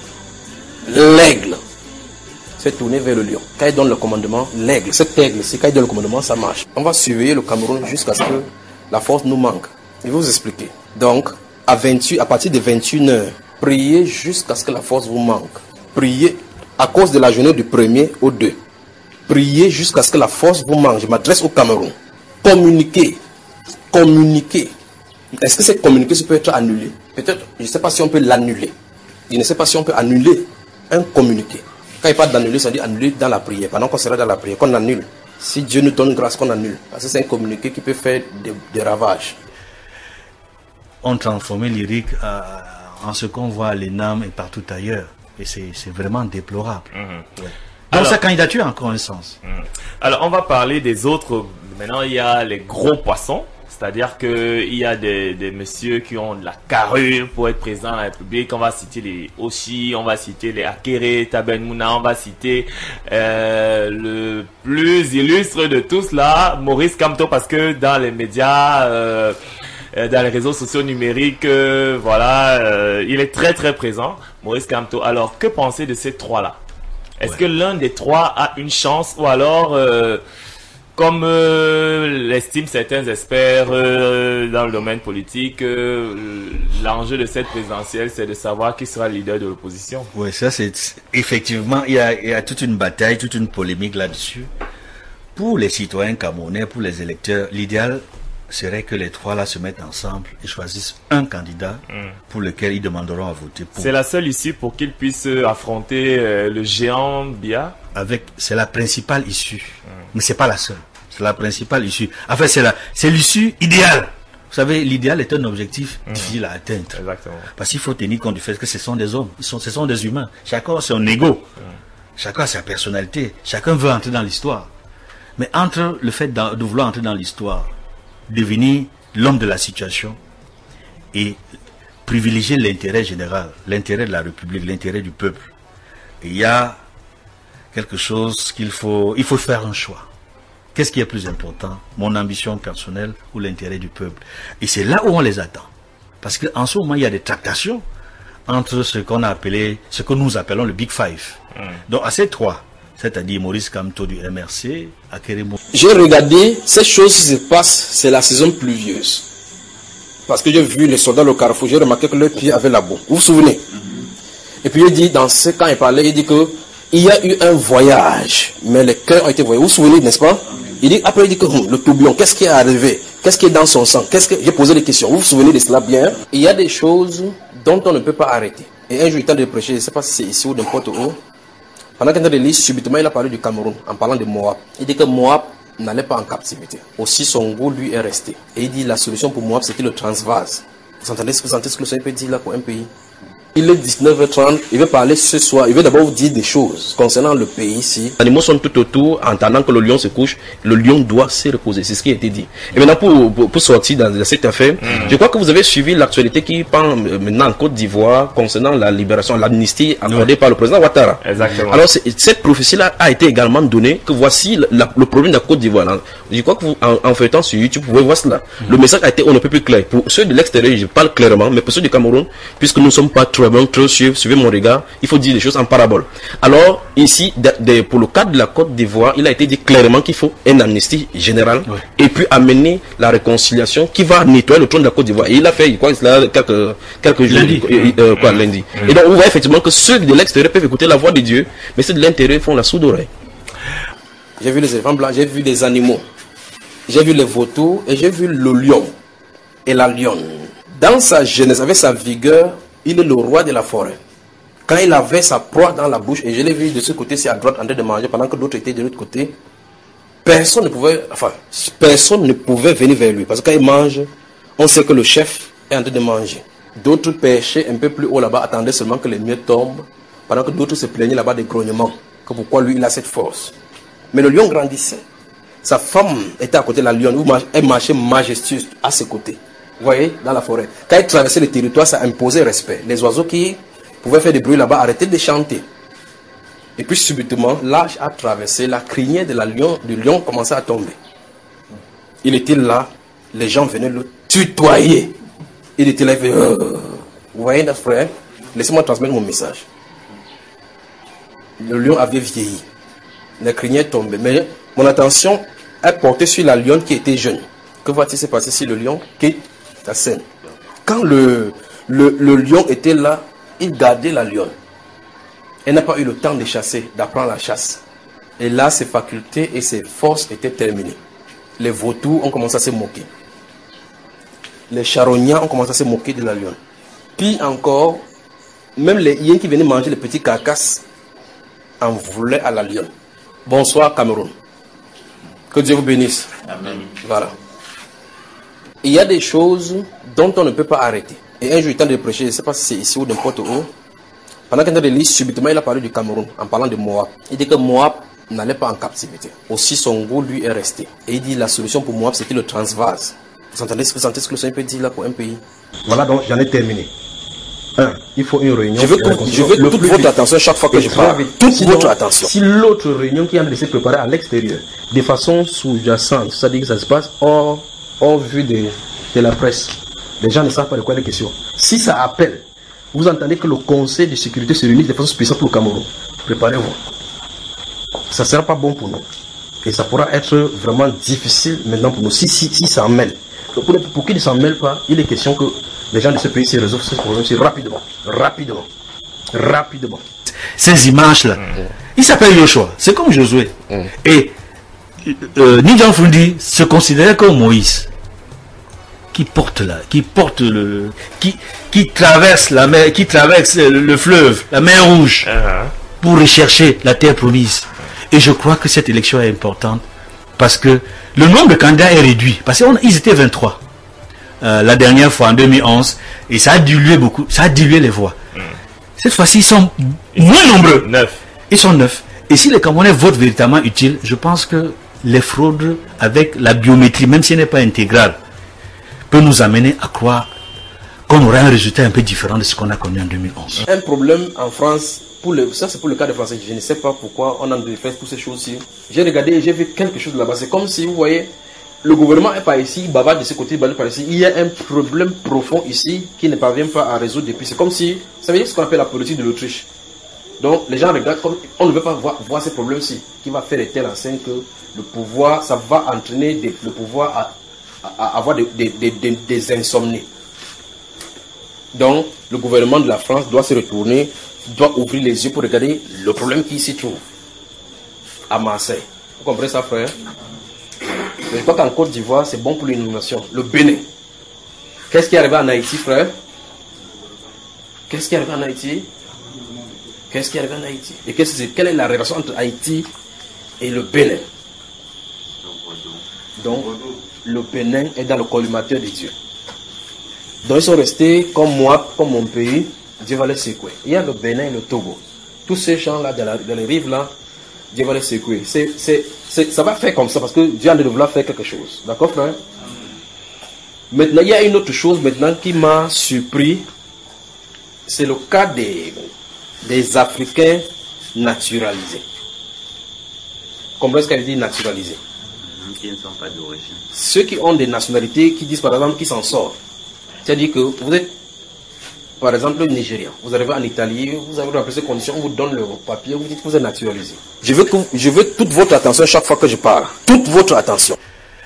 s'est tourné vers le lion. Quand il donne le commandement, l'aigle, cet aigle, c'est quand il donne le commandement, ça marche. On va surveiller le Cameroun jusqu'à ce que la force nous manque. Je vais vous expliquer. Donc, à partir de 21h, priez jusqu'à ce que la force vous manque. Priez à cause de la journée du 1er au 2. Priez jusqu'à ce que la force vous manque. Je m'adresse au Cameroun. Communiquez. Est-ce que cette communication peut être annulée? Peut-être, je ne sais pas si on peut l'annuler. Je ne sais pas si on peut annuler un communiqué. Quand il parle d'annuler, ça dit annuler dans la prière. Pendant qu'on sera dans la prière, qu'on annule. Si Dieu nous donne grâce, qu'on annule. Parce que c'est un communiqué qui peut faire des ravages. On transformait lyrique en ce qu'on voit à l'ENAM et partout ailleurs. Et c'est vraiment déplorable. Ouais. Donc alors, sa candidature a encore un sens. Alors on va parler des autres. Maintenant il y a les gros poissons. C'est-à-dire qu'il y a des messieurs qui ont de la carrure pour être présents à la République. On va citer les Oshi, on va citer les Akere, Taben Mouna, on va citer le plus illustre de tous là, Maurice Kamto, parce que dans les médias, dans les réseaux sociaux numériques, voilà, il est très très présent, Maurice Kamto. Alors, que penser de ces trois-là? Est-ce que l'un des trois a une chance, ou alors... comme l'estiment certains experts dans le domaine politique, l'enjeu de cette présidentielle, c'est de savoir qui sera le leader de l'opposition. Oui, ça c'est effectivement, il y a toute une bataille, toute une polémique là-dessus. Pour les citoyens camerounais, pour les électeurs, l'idéal serait que les trois là se mettent ensemble et choisissent un candidat pour lequel ils demanderont à voter pour. C'est la seule issue pour qu'ils puissent affronter le géant Biya. C'est la principale issue, mais c'est pas la seule. C'est la principale issue. Enfin, c'est l'issue idéale. Vous savez, l'idéal est un objectif difficile à atteindre. Exactement. Parce qu'il faut tenir compte du fait que ce sont des hommes, ce sont des humains. Chacun a son ego, chacun a sa personnalité, chacun veut entrer dans l'histoire. Mais entre le fait de vouloir entrer dans l'histoire, devenir l'homme de la situation et privilégier l'intérêt général, l'intérêt de la République, l'intérêt du peuple, il y a quelque chose il faut faire un choix. Qu'est-ce qui est plus important, mon ambition personnelle ou l'intérêt du peuple? Et c'est là où on les attend. Parce qu'en ce moment, il y a des tractations entre ce que nous appelons le Big Five. Donc à ces trois, c'est-à-dire Maurice Kamto du MRC, Akeremo. J'ai regardé ces choses qui se passent, c'est la saison pluvieuse. Parce que j'ai vu les soldats au carrefour, j'ai remarqué que leurs pieds avaient la boue. Vous vous souvenez? Et puis il dit, quand il parlait, il dit que il y a eu un voyage, mais les cœurs ont été voyés. Vous vous souvenez, n'est-ce pas? Après il dit que le tourbillon, qu'est-ce qui est arrivé? Qu'est-ce qui est dans son sang? J'ai posé des questions. Vous vous souvenez de cela bien? Il y a des choses dont on ne peut pas arrêter. Et un jour, il est temps de prêcher, je ne sais pas si c'est ici ou n'importe où. Pendant qu'il est en train de lire, subitement, il a parlé du Cameroun en parlant de Moab. Il dit que Moab n'allait pas en captivité. Aussi, son goût, lui, est resté. Et il dit la solution pour Moab, c'était le Transvaase. Vous entendez ce que le Seigneur peut dire là pour un pays? Il est 19h30, il veut parler ce soir, il veut d'abord vous dire des choses concernant le pays ici. Les animaux sont tout autour, en attendant que le lion se couche, le lion doit se reposer, c'est ce qui a été dit. Et maintenant pour sortir dans cette affaire, je crois que vous avez suivi l'actualité qui pend maintenant en Côte d'Ivoire concernant la libération, l'amnistie accordée par le président Ouattara. Exactement. Alors cette prophétie-là a été également donnée, que voici le problème de la Côte d'Ivoire. Je crois que vous, en feuilletant sur YouTube, vous pouvez voir cela. Le message a été on ne peut plus clair. Pour ceux de l'extérieur, je parle clairement, mais pour ceux du Cameroun, puisque nous ne sommes pas trop suivez mon regard, il faut dire des choses en parabole. Alors, ici, pour le cadre de la Côte d'Ivoire, il a été dit clairement qu'il faut une amnistie générale et puis amener la réconciliation qui va nettoyer le trône de la Côte d'Ivoire. Et il a fait, quoi, quelques jours, lundi. Et donc, on voit effectivement que ceux de l'extérieur peuvent écouter la voix de Dieu, mais ceux de l'intérieur font la sourde oreille. J'ai vu les éléphants blancs, j'ai vu des animaux, j'ai vu les vautours et j'ai vu le lion et la lionne. Dans sa jeunesse, avec sa vigueur, il est le roi de la forêt. Quand il avait sa proie dans la bouche, et je l'ai vu de ce côté-ci à droite en train de manger, pendant que d'autres étaient de l'autre côté, personne ne pouvait venir vers lui. Parce que quand il mange, on sait que le chef est en train de manger. D'autres pêchaient un peu plus haut là-bas, attendaient seulement que les miettes tombent, pendant que d'autres se plaignaient là-bas des grognements. Que pourquoi lui, il a cette force. Mais le lion grandissait. Sa femme était à côté de la lionne, elle marchait majestueuse à ses côtés. Vous voyez, dans la forêt. Quand il traversait le territoire, ça imposait respect. Les oiseaux qui pouvaient faire des bruits là-bas arrêtaient de chanter. Et puis subitement, l'âge a traversé, la crinière du lion commençait à tomber. Il était là, les gens venaient le tutoyer. Il était là, il fait, vous voyez notre frère, laissez-moi transmettre mon message. Le lion avait vieilli. La crinière tombait. Mais mon attention est portée sur la lionne qui était jeune. Que va-t-il se passer si le lion quitte la scène? Quand le lion était là, il gardait la lionne. Elle n'a pas eu le temps de chasser, d'apprendre la chasse. Et là, ses facultés et ses forces étaient terminées. Les vautours ont commencé à se moquer. Les charognards ont commencé à se moquer de la lionne. Puis encore, même les hyènes qui venaient manger les petits carcasses en voulaient à la lionne. Bonsoir Cameroun. Que Dieu vous bénisse. Amen. Voilà. Il y a des choses dont on ne peut pas arrêter. Et un jour, il est temps de prêcher, je ne sais pas si c'est ici ou n'importe où. Pendant qu'il est en train de lire, subitement, il a parlé du Cameroun en parlant de Moab. Il dit que Moab n'allait pas en captivité. Aussi, son goût, lui, est resté. Et il dit la solution pour Moab, c'était le Transvaase. Vous entendez ce que le Seigneur peut dire là pour un pays? Voilà, donc j'en ai terminé. Il faut une réunion. Je veux toute votre attention chaque fois que je parle. Toute votre attention. Si l'autre réunion qui est en train de se préparer à l'extérieur, de façon sous-jacente, c'est-à-dire que ça se passe hors vue de la presse, les gens ne savent pas de quoi il est question. Si ça appelle, vous entendez que le Conseil de sécurité se réunit de façon spéciale pour le Cameroun, préparez-vous. Ça ne sera pas bon pour nous. Et ça pourra être vraiment difficile maintenant pour nous si ça en mêle. Pour qu'il ne s'en mêle pas, il est question que les gens de ce pays se résolvent ce problème rapidement. Ces images-là, il s'appelle Joshua, c'est comme Josué. Et Nidjan Fundi se considérait comme Moïse, qui traverse la mer, qui traverse le fleuve, la mer Rouge, pour rechercher la terre promise. Et je crois que cette élection est importante parce que le nombre de candidats est réduit. Parce qu'ils étaient 23 la dernière fois en 2011 et ça a dilué beaucoup, ça a dilué les voix. Cette fois-ci, ils sont moins nombreux. 9. Ils sont 9. Et si les Camerounais votent véritablement utile, je pense que les fraudes avec la biométrie, même si elle n'est pas intégrale, peut nous amener à croire qu'on aura un résultat un peu différent de ce qu'on a connu en 2011. Un problème en France, ça c'est pour le cas de Français, je ne sais pas pourquoi on a fait toutes ces choses-ci. J'ai regardé et j'ai vu quelque chose là-bas. C'est comme si, vous voyez, le gouvernement est pas ici, Baba de ce côté, Baba par ici. Il y a un problème profond ici qui ne parvient pas à résoudre depuis. C'est comme si, ça veut dire ce qu'on appelle la politique de l'Autriche. Donc les gens regardent comme on ne veut pas voir ces problèmes-ci, qui va faire de telle enseigne que le pouvoir, ça va entraîner le pouvoir à avoir des insomnies. Donc le gouvernement de la France doit se retourner, doit ouvrir les yeux pour regarder le problème qui s'y trouve à Marseille. Vous comprenez ça, frère? Je crois qu'en Côte d'Ivoire, c'est bon pour l'inondation. Le Bénin. Qu'est-ce qui est arrivé en Haïti, frère? Qu'est-ce qui est arrivé en Haïti? Qu'est-ce qui est arrivé en Haïti? Et quelle est la relation entre Haïti et le Bénin? Donc, le Bénin est dans le collimateur de Dieu. Donc, ils sont restés comme moi, comme mon pays. Dieu va les secouer. Il y a le Bénin et le Togo. Tous ces gens-là, dans les rives là, Dieu va les secouer. Ça va faire comme ça parce que Dieu a de vouloir faire quelque chose. D'accord, frère? Maintenant, il y a une autre chose maintenant qui m'a surpris. C'est le cas des Africains naturalisés. Comment est-ce qu'elle dit naturalisés? Qui ne sont pas d'origine. Ceux qui ont des nationalités qui disent par exemple qu'ils s'en sortent. C'est-à-dire que vous êtes, par exemple, Nigérian. Vous arrivez en Italie, vous avez rempli ces conditions, on vous donne le papier, vous dites que vous êtes naturalisé. Je veux toute votre attention chaque fois que je parle. Toute votre attention.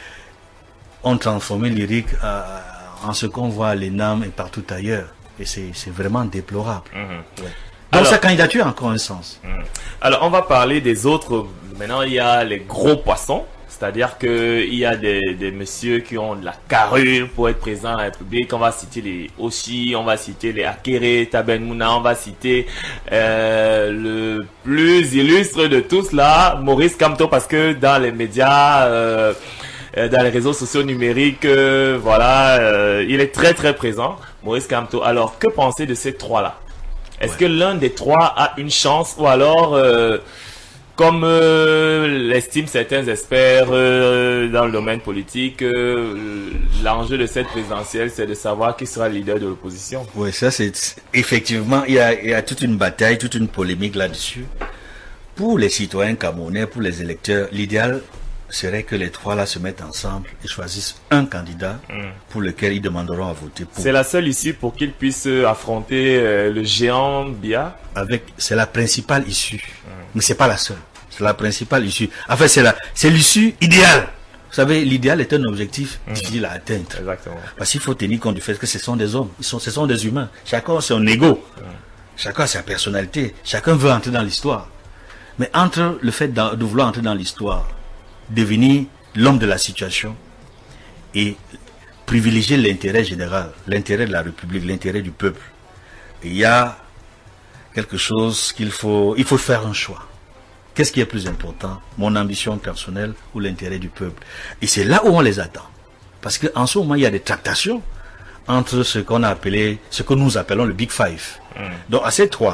On transformait l'IRIC en ce qu'on voit à l'ENAM et partout ailleurs. Et c'est vraiment déplorable. Ouais. Donc sa candidature a encore un sens. Alors on va parler des autres. Maintenant il y a les gros poissons. C'est-à-dire qu'il y a des messieurs qui ont de la carrure pour être présents à la République. On va citer les Oshi, on va citer les Akere, Taben Mouna, on va citer le plus illustre de tous là, Maurice Kamto, parce que dans les médias, dans les réseaux sociaux numériques, voilà, il est très très présent, Maurice Kamto. Alors, que penser de ces trois-là? Est-ce que l'un des trois a une chance ou alors... comme l'estiment certains experts dans le domaine politique, l'enjeu de cette présidentielle, c'est de savoir qui sera le leader de l'opposition. Oui, ça c'est effectivement, il y a toute une bataille, toute une polémique là-dessus. Pour les citoyens camerounais, pour les électeurs, l'idéal serait que les trois là se mettent ensemble et choisissent un candidat pour lequel ils demanderont à voter pour. C'est la seule issue pour qu'ils puissent affronter le géant Bia. C'est la principale issue, mais c'est pas la seule. C'est la principale issue. En fait, c'est l'issue idéale. Vous savez, l'idéal est un objectif difficile à atteindre. Exactement. Parce qu'il faut tenir compte du fait que ce sont des hommes, ce sont des humains. Chacun a son ego, chacun a sa personnalité, chacun veut entrer dans l'histoire. Mais entre le fait de vouloir entrer dans l'histoire, devenir l'homme de la situation et privilégier l'intérêt général, l'intérêt de la République, l'intérêt du peuple, il y a quelque chose il faut faire un choix. Qu'est-ce qui est plus important? Mon ambition personnelle ou l'intérêt du peuple? Et c'est là où on les attend. Parce qu'en ce moment, il y a des tractations entre ce que nous appelons le Big Five. Donc à ces trois,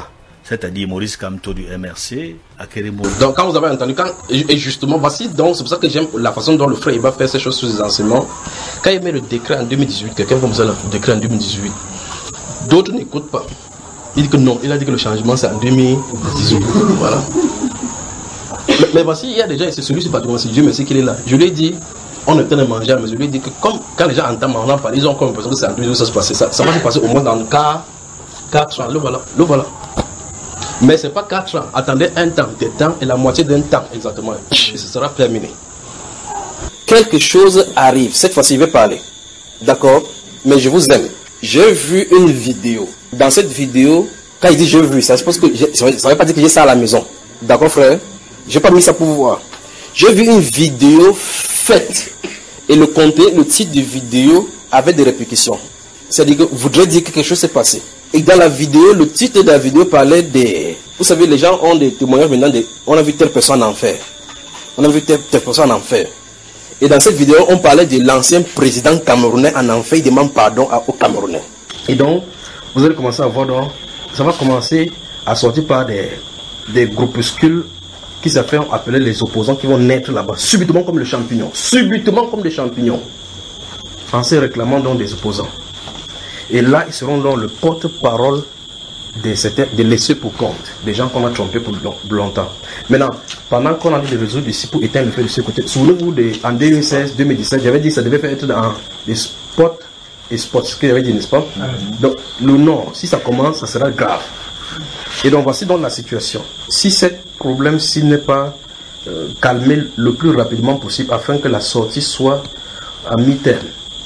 c'est-à-dire Maurice Kamto du MRC, Akere Moïse. Donc quand vous avez entendu, et justement, voici donc, c'est pour ça que j'aime la façon dont le frère Iba fait ces choses sous les enseignements. Quand il met le décret en 2018, quelqu'un comme ça, le décret en 2018, d'autres n'écoutent pas. Il dit que non, il a dit que le changement c'est en 2018. Voilà. Mais voici, il y a déjà, c'est celui-ci patrimoine, c'est Dieu merci qu'il est là. Je lui ai dit, on est en train de manger, mais je lui ai dit que comme quand les gens entendent en parler, ils ont comme l'impression que c'est en 2018 ça se passait. Ça va se passer au moins dans le cas 4 ans. Le voilà. Mais c'est pas 4 ans. Attendez un temps, des temps et la moitié d'un temps exactement. Et ce sera terminé. Quelque chose arrive. Cette fois-ci, je vais parler. D'accord? Mais je vous aime. J'ai vu une vidéo. Dans cette vidéo, quand il dit j'ai vu, ça, je pense que ça ne veut pas dire que j'ai ça à la maison. D'accord, frère? J'ai pas mis ça pour vous voir. J'ai vu une vidéo faite. Et le contenu, le titre de vidéo avait des répercussions. C'est-à-dire que vous voudrez dire que quelque chose s'est passé. Et dans la vidéo, le titre de la vidéo parlait des... Vous savez, les gens ont des témoignages maintenant de... On a vu telle personne en enfer. On a vu telle personne en enfer. Et dans cette vidéo, on parlait de l'ancien président camerounais en enfer. Il demande pardon aux Camerounais. Et donc, vous allez commencer à voir, donc, ça va commencer à sortir par des groupuscules qui se font appeler les opposants qui vont naître là-bas. Subitement comme les champignons. Subitement comme des champignons. En se réclamant donc des opposants. Et là, ils seront dans le porte-parole des laissés pour compte, des gens qu'on a trompés pour longtemps. Maintenant, pendant qu'on a dit de résoudre ici pour éteindre le feu de ce côté, souvenez-vous en 2016-2017, j'avais dit que ça devait faire être dans les spots et spots, ce que j'avais dit, n'est-ce pas? Donc, le nom, si ça commence, ça sera grave. Et donc, voici donc la situation. Si ce problème-ci n'est pas calmé le plus rapidement possible afin que la sortie soit à mi-terme,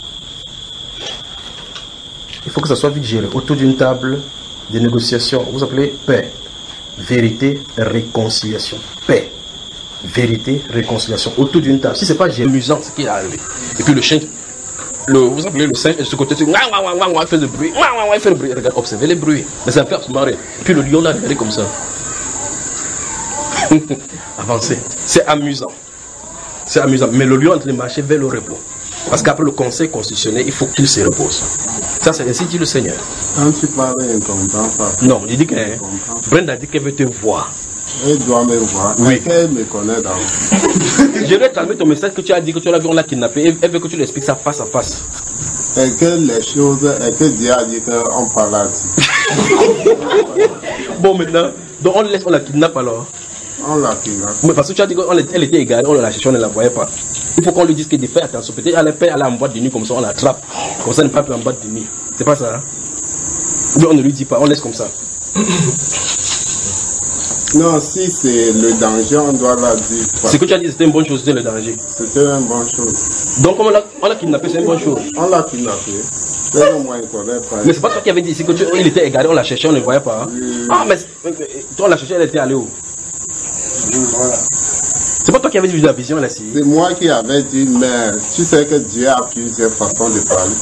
il faut que ça soit vite géré autour d'une table de négociation. Vous appelez paix, vérité, réconciliation. Paix, vérité, réconciliation. Autour d'une table. Si c'est pas amusant ce qui est arrivé. Et puis le chien, vous appelez le singe, de ce côté, il fait le bruit. Il fait le bruit. Regardez, observez les bruits. Mais ça fait absolument rien. Puis le lion là, regardez comme ça. Avancez. C'est amusant. C'est amusant. Mais le lion est en train de marcher vers le repos. Parce qu'après le conseil constitutionnel, il faut qu'il se repose. Ça, c'est ainsi dit le Seigneur. Quand tu parles, il ne comprend pas. Non, il dit que Brenda dit qu'elle veut te voir. Elle doit me voir. Oui. Elle me connaît d'abord. Je vais calmer ton message que tu as dit que tu l'as vu, on l'a kidnappé. Elle veut que tu lui expliques ça face à face. Et que les choses, et que Dieu a dit qu'on parle à Dieu. Bon, maintenant, donc on la kidnappe alors. On l'a kidnappé. Mais parce que tu as dit qu'elle était égarée, on la cherchait, on ne la voyait pas. Il faut qu'on lui dise qu'il fait attention. Peut-être elle est en boîte de nuit, comme ça on l'attrape. Comme ça elle n'est pas plus en boîte de nuit. C'est pas ça, hein? Mais on ne lui dit pas, on laisse comme ça. Non, si c'est le danger, on doit la dire. Ce que tu as dit, c'était une bonne chose, c'était le danger. C'était une bonne chose. Donc, comme on l'a kidnappé, c'est une bonne chose. On l'a kidnappé. C'est au moins il connaît pas. Mais c'est pas toi qui avais dit ici que il était égaré, on l'a cherché, on ne le voyait pas. Hein? Ah, mais toi, on l'a cherché, elle était allée où? Voilà. C'est pas toi qui avais dit la vision là, si. C'est moi qui avais dit, mais tu sais que Dieu a plusieurs façons de parler.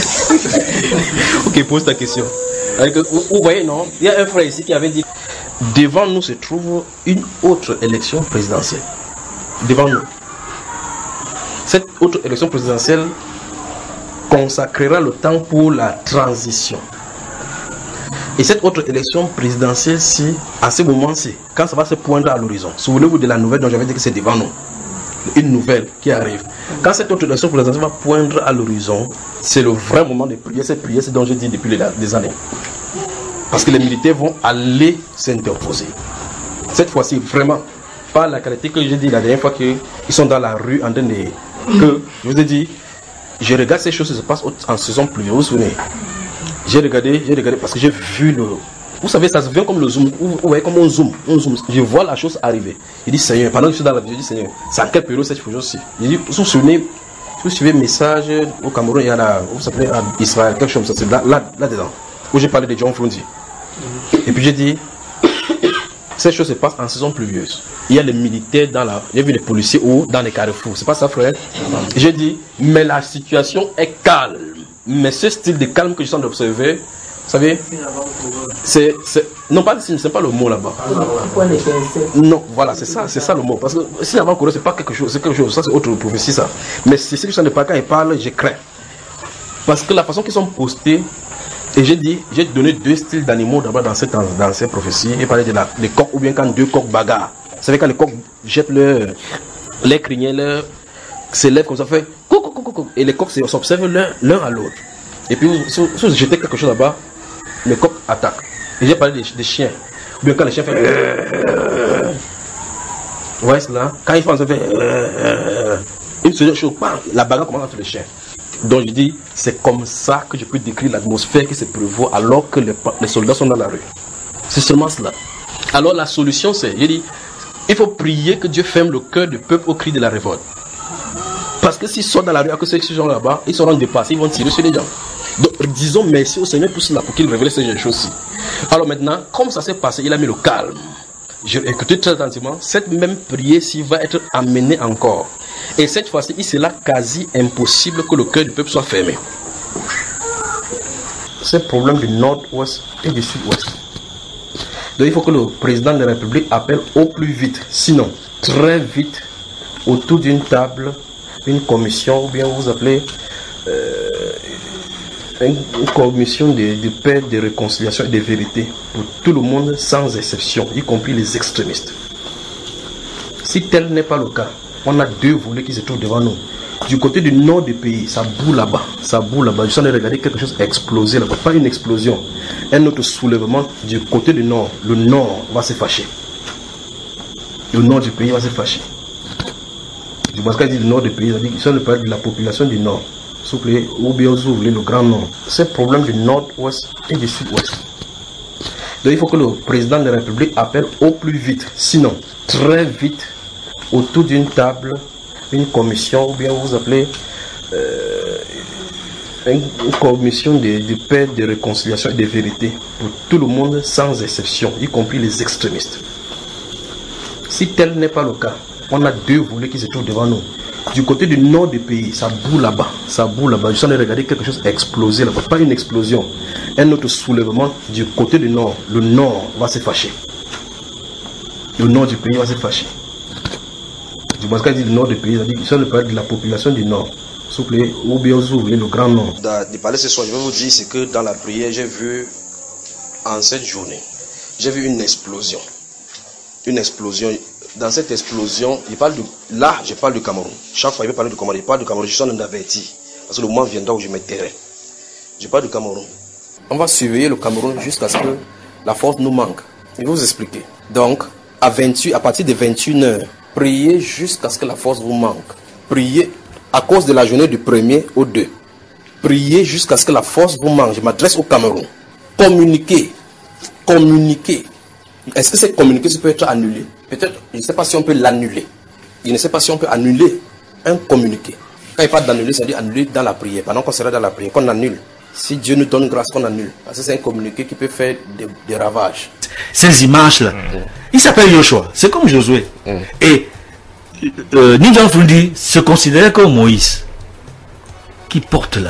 Ok, pose ta question. Vous voyez, non? Il y a un frère ici qui avait dit, devant nous se trouve une autre élection présidentielle. Devant nous. Cette autre élection présidentielle consacrera le temps pour la transition. Et cette autre élection présidentielle, si, à ce moment-ci, quand ça va se poindre à l'horizon, souvenez-vous de la nouvelle dont j'avais dit que c'est devant nous, une nouvelle qui arrive. Quand cette autre élection présidentielle va poindre à l'horizon, c'est le vrai moment de prière. Cette prière, c'est dont j'ai dit depuis des années. Parce que les militaires vont aller s'interposer. Cette fois-ci, vraiment, pas la qualité que j'ai dit la dernière fois qu'ils sont dans la rue en train de... Que, je vous ai dit, je regarde ces choses qui se passent en saison pluvieuse, vous vous souvenez? J'ai regardé parce que j'ai vu le... Vous savez, ça se vient comme le zoom. Vous voyez comme on zoom. Je vois la chose arriver. Il dit, Seigneur, pendant que je suis dans la vidéo, je dis, Seigneur, c'est en quelle période cette chose-ci? Il dit, vous vous souvenez, si vous suivez le message au Cameroun, il y a là, vous savez, à Israël, quelque chose comme ça, c'est là-dedans, où j'ai parlé de John Frundi. Et puis j'ai dit, cette chose se passe en saison pluvieuse. Il y a les militaires dans la... J'ai vu les policiers ou dans les carrefours. C'est pas ça, frère? J'ai dit, mais la situation est calme. Mais ce style de calme que je sens d'observer, vous savez, c'est non pas c'est pas le mot là-bas. Non, voilà, c'est ça le mot. Parce que si avant-coureur, c'est pas quelque chose, c'est quelque chose, ça c'est autre prophétie ça. Mais c'est ce que je sens de pas quand il parle, je crains. Parce que la façon qu'ils sont postés, Et j'ai donné 2 styles d'animaux d'abord dans ces prophéties. J'ai parlé des coqs, ou bien quand 2 coqs bagarrent. Vous savez, quand les coqs jettent les criniers, s'élèvent comme ça, fait coucou, coucou, coucou. Et les coqs s'observent l'un à l'autre. Et puis, si vous jetez quelque chose là-bas, les coqs attaquent. Et j'ai parlé des chiens. Ou bien quand les chiens font. Vous voyez cela? Quand ils font ça, fait. Une seule chose, la bagarre commence entre les chiens. Donc je dis, c'est comme ça que je peux décrire l'atmosphère qui se prévaut alors que les soldats sont dans la rue. C'est seulement cela. Alors la solution c'est, je dis, il faut prier que Dieu ferme le cœur du peuple au cri de la révolte. Parce que s'ils sortent dans la rue, à cause de ces gens là-bas, ils seront dépassés, ils vont tirer sur les gens. Donc disons merci au Seigneur pour cela, pour qu'il révèle ces choses-ci. Alors maintenant, comme ça s'est passé, il a mis le calme. Je écoutez très attentivement, cette même prière-ci va être amenée encore. Et cette fois-ci, il sera quasi impossible que le cœur du peuple soit fermé. C'est le problème du nord-ouest et du sud-ouest. Donc il faut que le président de la République appelle au plus vite, sinon très vite, autour d'une table, une commission, ou bien vous appelez une commission de paix, de réconciliation et de vérité pour tout le monde sans exception, y compris les extrémistes. Si tel n'est pas le cas, on a 2 volets qui se trouvent devant nous. Du côté du nord du pays, ça boue là-bas, ça boue là-bas. Je suis en train de regarder quelque chose exploser là-bas, pas une explosion, un autre soulèvement du côté du nord. Le nord va se fâcher. Le nord du pays va se fâcher. Du moins, quand il dit le nord du pays, ils sont de la population du nord. S'il vous plaît, ou bien vous ouvrez le grand nord. C'est le problème du nord-ouest et du sud-ouest. Donc il faut que le président de la République appelle au plus vite, sinon très vite, autour d'une table, une commission, ou bien vous appelez une commission de paix, de réconciliation et de vérité pour tout le monde sans exception, y compris les extrémistes. Si tel n'est pas le cas, on a 2 volets qui se trouvent devant nous. Du côté du nord du pays, ça boue là-bas, ça boue là-bas. Je suis en train de regarder quelque chose exploser là-bas, pas une explosion, un autre soulèvement du côté du nord. Le nord va se fâcher. Le nord du pays va se fâcher. Du moins, quand il dit le nord du pays, ils sont de la population du nord. S'il vous plaît, ou bien vous ouvrez le grand nord. De parler ce soir, je vais vous dire ce que dans la prière, j'ai vu en cette journée. J'ai vu une explosion. Une explosion. Dans cette explosion, je parle du Cameroun. Chaque fois, il veut parler du Cameroun. Il parle du Cameroun. Je suis en train d'avertir. Parce que le moment viendra où je me tairai. Je parle du Cameroun. On va surveiller le Cameroun jusqu'à ce que la force nous manque. Je vais vous expliquer. Donc, à partir de 21h, priez jusqu'à ce que la force vous manque. Priez à cause de la journée du 1er au 2. Priez jusqu'à ce que la force vous manque. Je m'adresse au Cameroun. Communiquez. Communiquez. Est-ce que cette communication peut être annulée? Peut-être, je ne sais pas si on peut l'annuler. Je ne sais pas si on peut annuler un communiqué. Quand il parle d'annuler, ça veut dire annuler dans la prière. Pendant qu'on sera dans la prière, qu'on annule. Si Dieu nous donne grâce, qu'on annule. Parce que c'est un communiqué qui peut faire des ravages. Ces images-là, il s'appelle Joshua. C'est comme Josué. Et Ninjan Fundi se considérait comme Moïse. Qui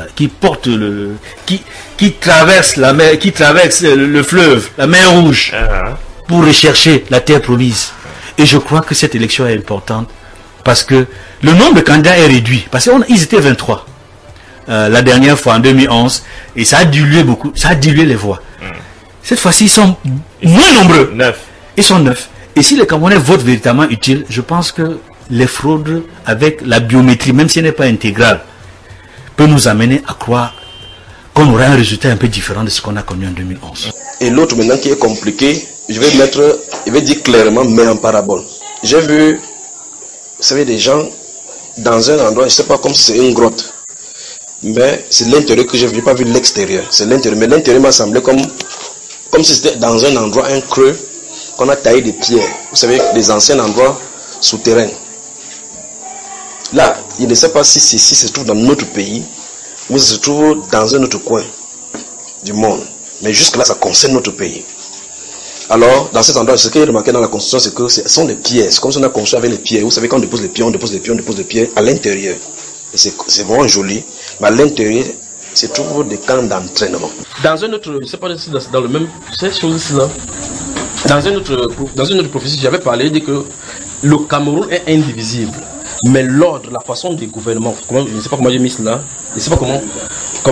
traverse la mer, qui traverse le fleuve, la mer Rouge, pour rechercher la terre promise. Et je crois que cette élection est importante parce que le nombre de candidats est réduit. Parce qu'ils étaient 23 la dernière fois en 2011 et ça a dilué beaucoup, ça a dilué les voix. Cette fois-ci, ils sont moins nombreux. 9. Ils sont 9. Et si les Camerounais votent véritablement utile, je pense que les fraudes avec la biométrie, même si elle n'est pas intégrale, peut nous amener à croire qu'on aura un résultat un peu différent de ce qu'on a connu en 2011. Et l'autre maintenant qui est compliqué, je vais dire clairement, mais en parabole. J'ai vu, vous savez, des gens dans un endroit, je ne sais pas comme si c'est une grotte, mais c'est l'intérieur que j'ai vu, pas vu l'extérieur, c'est l'intérieur. Mais l'intérieur m'a semblé comme si c'était dans un endroit, un creux, qu'on a taillé des pierres. Vous savez, des anciens endroits souterrains. Là, il ne sait pas si ceci se trouve dans notre pays ou ça se trouve dans un autre coin du monde. Mais jusque-là, ça concerne notre pays. Alors, dans cet endroit, ce que j'ai remarqué dans la construction, c'est que ce sont les pierres. C'est comme si on a construit avec les pierres. Vous savez, quand on dépose les pierres, on dépose les pierres à l'intérieur. C'est vraiment joli. Mais à l'intérieur, se trouvent des camps d'entraînement. Dans un autre, je ne sais pas si dans le même, cette chose-là, dans une autre prophétie, j'avais parlé, il dit que le Cameroun est indivisible. Mais l'ordre, la façon du gouvernement, je ne sais pas comment j'ai mis cela, je ne sais pas comment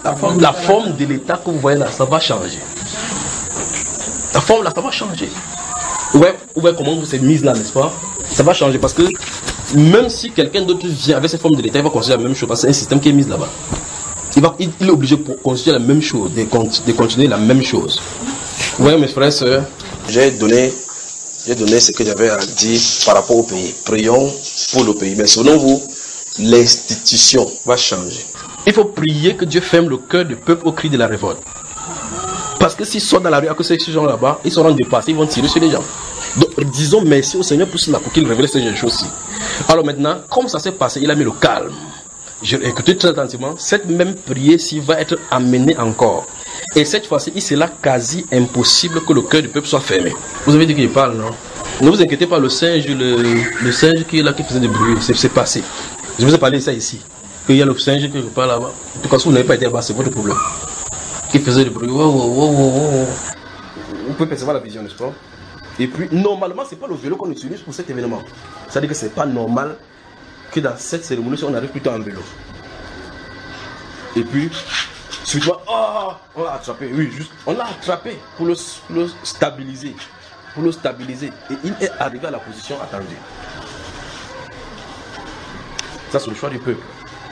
La forme de l'État que vous voyez là, ça va changer. La forme là, ça va changer. Ouais, comment vous êtes mise là, n'est-ce pas? Ça va changer parce que même si quelqu'un d'autre vient avec cette forme de l'État, il va considérer la même chose parce que c'est un système qui est mis là-bas. Il est obligé de considérer la même chose, de continuer la même chose. Ouais, mes frères et sœurs, j'ai donné ce que j'avais à dire par rapport au pays. Prions pour le pays. Mais souvenez-vous, l'institution va changer. Il faut prier que Dieu ferme le cœur du peuple au cri de la révolte. Parce que s'ils sont dans la rue, à cause de ces gens là-bas, ils seront dépassés, ils vont tirer sur les gens. Donc disons merci au Seigneur pour cela, pour qu'il révèle ces choses-ci. Alors maintenant, comme ça s'est passé, il a mis le calme. Je vais écouter très attentivement. Cette même prière-ci va être amenée encore. Et cette fois-ci, il sera quasi impossible que le cœur du peuple soit fermé. Vous avez dit qu'il parle, non? Ne vous inquiétez pas, le singe qui est là, qui faisait du bruit, c'est passé. Je vous ai parlé de ça ici. Qu'il y a le singe qui parle là-bas. En tout cas, si vous n'avez pas été là-bas, c'est votre problème. Qui faisait du bruit. Vous pouvez percevoir la vision, n'est-ce pas? Et puis, normalement, ce n'est pas le vélo qu'on utilise pour cet événement. C'est-à-dire que ce n'est pas normal que dans cette cérémonie, on arrive plutôt en vélo. Et puis, suivant, on l'a attrapé. Oui, juste, on l'a attrapé pour le stabiliser. Pour le stabiliser. Et il est arrivé à la position attendue. Ça, c'est le choix du peuple.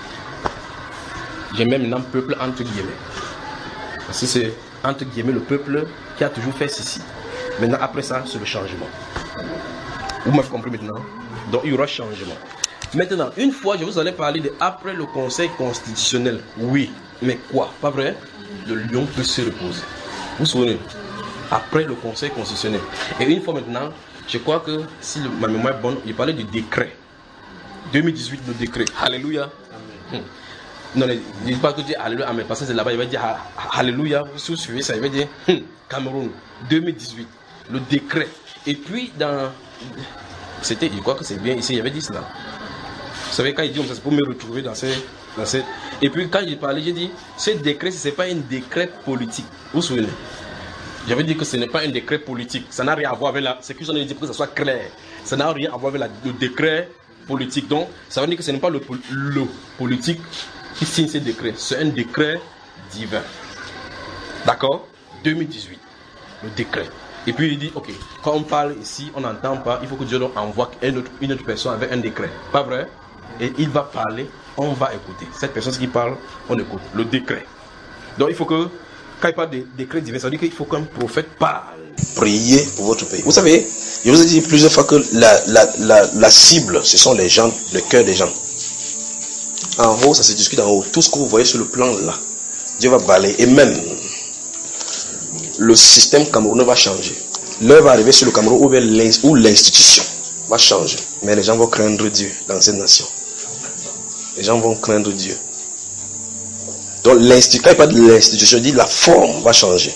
J'ai même un peuple entre guillemets. Parce que c'est entre guillemets le peuple qui a toujours fait ceci. Maintenant, après ça, c'est le changement. Vous m'avez compris maintenant? Donc, il y aura changement. Maintenant, une fois, je vous allais parler de après le Conseil constitutionnel. Oui, mais quoi? Pas vrai? Le lion peut se reposer. Vous vous souvenez? Après le Conseil constitutionnel. Et une fois maintenant, je crois que si ma mémoire est bonne, il parlait du décret. 2018, le décret. Alléluia. Non, ne dites pas que Dieu Alléluia, Amen. Parce que c'est là-bas, il va dire Alléluia. Si vous suivez ça, il va dire Cameroun, 2018, le décret. Et puis, c'était, je crois que c'est bien ici, il avait dit cela. Vous savez, quand il dit comme ça, c'est pour me retrouver dans ces. Et puis, quand il parlait, j'ai dit ce décret, ce n'est pas un décret politique. Vous vous souvenez? J'avais dit que ce n'est pas un décret politique. Ça n'a rien à voir avec la. C'est que j'en ai dit pour que ça soit clair. Ça n'a rien à voir avec le décret politique. Donc, ça veut dire que ce n'est pas le politique qui signe ces décrets. C'est un décret divin. D'accord? 2018. Le décret. Et puis il dit, ok, quand on parle ici, on n'entend pas, il faut que Dieu nous envoie une autre personne avec un décret. Pas vrai? Et il va parler, on va écouter. Cette personne qui parle, on écoute. Le décret. Donc il faut que, quand il parle de décret divin, ça veut dire qu'il faut qu'un prophète parle. Priez pour votre pays. Vous savez, je vous ai dit plusieurs fois que la cible, ce sont les gens, le cœur des gens. En haut, ça se discute en haut. Tout ce que vous voyez sur le plan là, Dieu va balayer. Et même, le système camerounais va changer. L'heure va arriver sur le Cameroun où l'institution va changer. Mais les gens vont craindre Dieu dans cette nation. Les gens vont craindre Dieu. Donc, quand il parle de l'institution, il dit la forme va changer.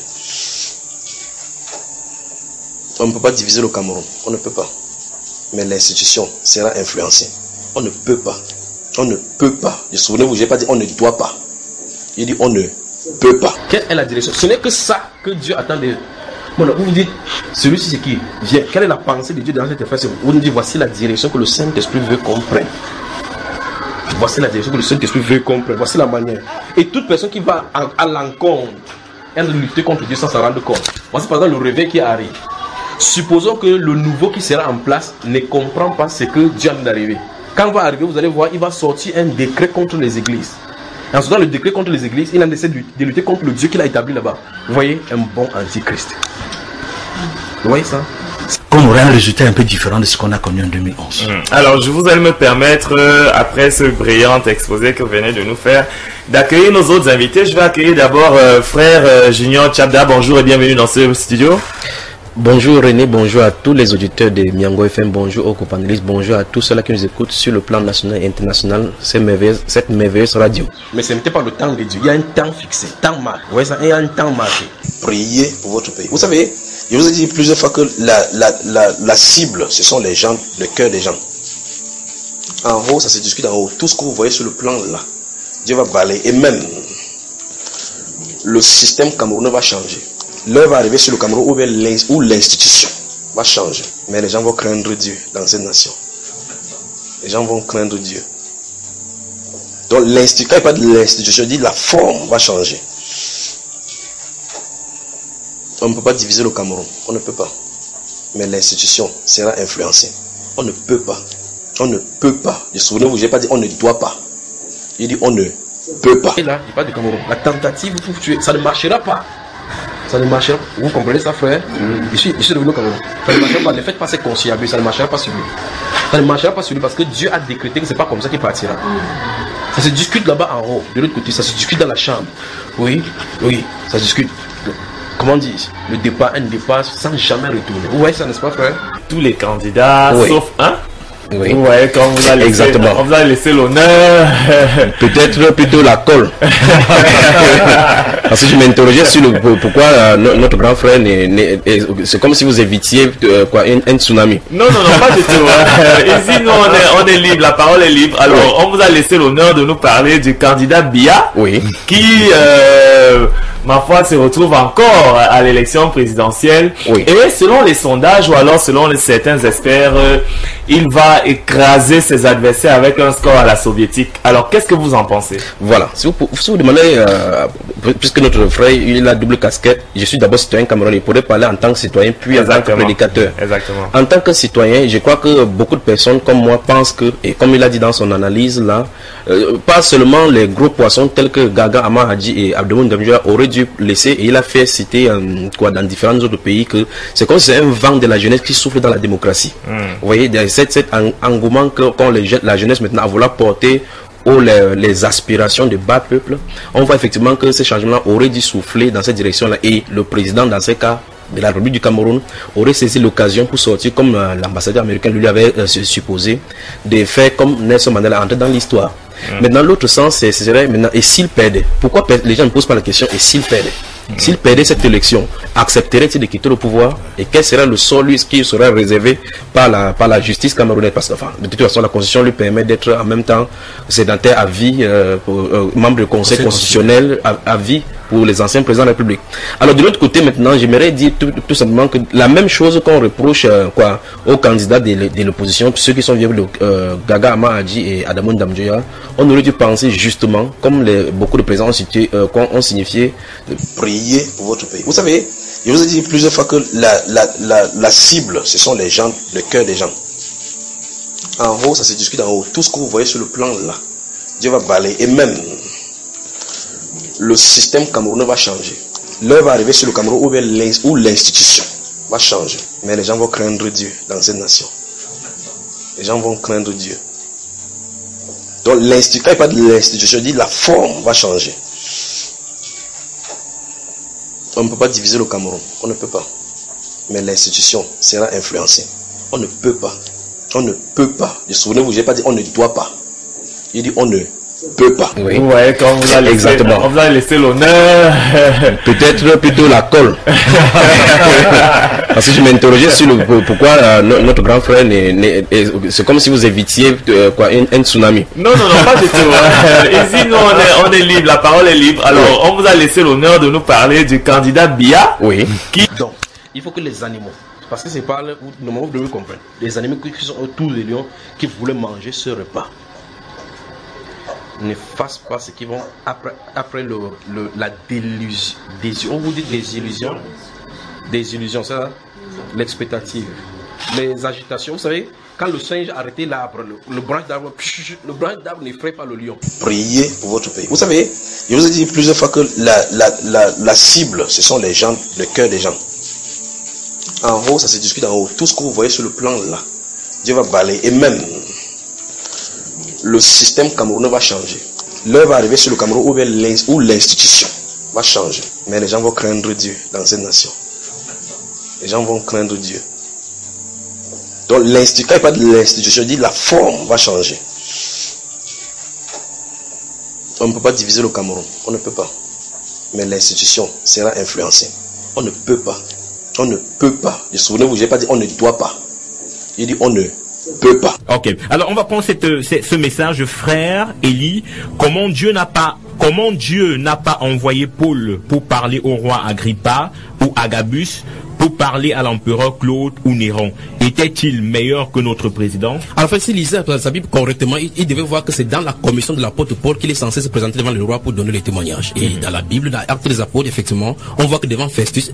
On ne peut pas diviser le Cameroun. On ne peut pas. Mais l'institution sera influencée. On ne peut pas. On ne peut pas. Souvenez-vous, je n'ai pas dit on ne doit pas. Il dit on ne peut pas. Quelle est la direction? Ce n'est que ça que Dieu attend de. Bon, vous me dites, celui-ci c'est qui vient. Quelle est la pensée de Dieu dans cette affaire? Vous nous dites, voici la direction que le Saint-Esprit veut qu'on prenne. Voici la direction que le Saint-Esprit veut qu'on prenne. Voici la manière. Et toute personne qui va à l'encontre, elle lutter contre Dieu sans s'en rendre compte. Voici par exemple le réveil qui arrive. Supposons que le nouveau qui sera en place ne comprend pas ce que Dieu vient d'arriver. Quand il va arriver, vous allez voir, il va sortir un décret contre les églises. Et en sortant le décret contre les églises, il a décidé de lutter contre le Dieu qu'il a établi là-bas. Vous voyez, un bon antichrist. Vous voyez ça? On aurait un résultat un peu différent de ce qu'on a connu en 2011. Alors, je vous allez me permettre, après ce brillant exposé que vous venez de nous faire, d'accueillir nos autres invités. Je vais accueillir d'abord frère Junior Tchabda. Bonjour et bienvenue dans ce studio. Bonjour René, bonjour à tous les auditeurs de Miango FM, bonjour aux copanélistes, bonjour à tous ceux-là qui nous écoutent sur le plan national et international, cette merveilleuse radio. Mais ce n'était pas le temps de Dieu, il y a un temps fixé, temps marqué. Vous voyez ça, il y a un temps marqué. Priez pour votre pays. Vous savez, je vous ai dit plusieurs fois que la cible, ce sont les gens, le cœur des gens. En haut, ça se discute en haut. Tout ce que vous voyez sur le plan là, Dieu va balayer. Et même, le système camerounais va changer. L'heure va arriver sur le Cameroun où l'institution va changer. Mais les gens vont craindre Dieu dans cette nation. Les gens vont craindre Dieu. Donc, quand il n'y a pas de l'institution, je dis la forme va changer. On ne peut pas diviser le Cameroun. On ne peut pas. Mais l'institution sera influencée. On ne peut pas. On ne peut pas. Souvenez-vous, je n'ai pas dit on ne doit pas. Il dit on ne peut pas. Et là, il n'y a pas de Cameroun. La tentative pour tuer, ça ne marchera pas. Ça ne marchera pas. Vous comprenez ça, frère? Je suis devenu au Cameroun. Ça ne marchera pas. Ne faites pas ces conciliables. Ça ne marchera pas sur lui. Ça ne marchera pas sur lui parce que Dieu a décrété que ce n'est pas comme ça qu'il partira. Ça se discute là-bas en haut. De l'autre côté, ça se discute dans la chambre. Oui, ça se discute. Comment dire, le départ, un départ sans jamais retourner. Vous voyez ça, n'est-ce pas, frère? Tous les candidats, sauf un. Oui. Vous voyez, quand vous a laissé, exactement. On vous a laissé l'honneur. Peut-être plutôt la colle. Parce que je m'interrogeais sur pourquoi notre grand frère c'est comme si vous évitiez un tsunami. Non, pas du tout. Ici, nous, on est libre, la parole est libre. Alors, on vous a laissé l'honneur de nous parler du candidat Biya, qui, ma foi, se retrouve encore à l'élection présidentielle. Et selon les sondages, ou alors selon certains experts, il va écraser ses adversaires avec un score à la soviétique. Alors, qu'est-ce que vous en pensez? Voilà. Si vous demandez, puisque notre frère, il a double casquette, je suis d'abord citoyen camerounais, il pourrait parler en tant que citoyen, puis en tant que prédicateur. Exactement. En tant que citoyen, je crois que beaucoup de personnes comme moi pensent que, et comme il a dit dans son analyse là, pas seulement les gros poissons tels que Gaga Ama Hadji et Abdelmoun Gamjoua auraient dû laisser, et il a fait citer dans différents autres pays que c'est comme si c'est un vent de la jeunesse qui souffle dans la démocratie. Vous voyez, cet engouement qu'ont la jeunesse maintenant à vouloir porter les aspirations de bas peuple, on voit effectivement que ces changements auraient dû souffler dans cette direction-là, et le président dans ce cas de la République du Cameroun aurait saisi l'occasion pour sortir, comme l'ambassadeur américain lui avait supposé, des faits comme Nelson Mandela entrer dans l'histoire. Maintenant, l'autre sens, ce serait maintenant, et s'il perdait? Pourquoi les gens ne posent pas la question, et s'il perdait? S'il perdait cette élection, accepterait-il de quitter le pouvoir? Et quel serait le sort qui sera réservé par la justice camerounaise? Parce que, de toute façon, la Constitution lui permet d'être en même temps sédentaire à vie, membre du Conseil constitutionnel à vie pour les anciens présidents de la République. Alors, de l'autre côté, maintenant, j'aimerais dire tout simplement que la même chose qu'on reproche aux candidats de l'opposition, ceux qui sont vieux, Gaga Ama Hadji et Abdelmoun Gamjoua, on aurait dû penser justement, comme beaucoup de présidents ont signifié, de prier pour votre pays. Vous savez, je vous ai dit plusieurs fois que la cible, ce sont les gens, le cœur des gens. En haut, ça se discute en haut. Tout ce que vous voyez sur le plan là, Dieu va balayer. Et même, le système camerounais va changer. L'heure va arriver sur le Cameroun où l'institution va changer. Mais les gens vont craindre Dieu dans cette nation. Les gens vont craindre Dieu. Donc, quand il n'y a pas de l'institution, je dis la forme va changer. On ne peut pas diviser le Cameroun. On ne peut pas. Mais l'institution sera influencée. On ne peut pas. On ne peut pas. Souvenez-vous, je n'ai pas dit on ne doit pas. Il dit on ne peut pas. Oui. Vous voyez, quand vous a laissé, exactement. On vous a laissé l'honneur. Peut-être plutôt la colle. Parce que je m'interrogeais sur pourquoi notre grand frère c'est comme si vous évitiez un tsunami. Non, pas du tout. Ici, nous, on est libre, la parole est libre. Alors, on vous a laissé l'honneur de nous parler du candidat Biya. Donc, il faut que les animaux, parce que c'est pas le moment où vous devez comprendre, les animaux qui sont autour des lions, qui voulaient manger ce repas, ne fassent pas ce qu'ils vont après la délusion. On vous dit des illusions, ça, l'expectative, les agitations. Vous savez, quand le singe arrêtait l'arbre, le branche d'arbre n'effraie pas le lion. Priez pour votre pays. Vous savez, je vous ai dit plusieurs fois que la cible, ce sont les gens, le cœur des gens. En haut, ça se discute en haut. Tout ce que vous voyez sur le plan là, Dieu va balayer. Et même, le système camerounais va changer. L'heure va arriver sur le Cameroun où l'institution va changer. Mais les gens vont craindre Dieu dans cette nation. Les gens vont craindre Dieu. Donc, quand il n'y a pas de l'institution, je dis la forme va changer. On ne peut pas diviser le Cameroun. On ne peut pas. Mais l'institution sera influencée. On ne peut pas. On ne peut pas. Souvenez-vous, je n'ai pas dit on ne doit pas. J'ai dit on ne peut pas. Ok. Alors, on va prendre ce message, frère Élie. Comment Dieu n'a pas envoyé Paul pour parler au roi Agrippa ou Agabus pour parler à l'empereur Claude ou Néron, était-il meilleur que notre président? En fait, s'il lisait sa Bible correctement, il devait voir que c'est dans la commission de l'apôtre Paul qu'il est censé se présenter devant le roi pour donner les témoignages. Et dans la Bible, dans Actes des Apôtres, effectivement, on voit que devant Festus,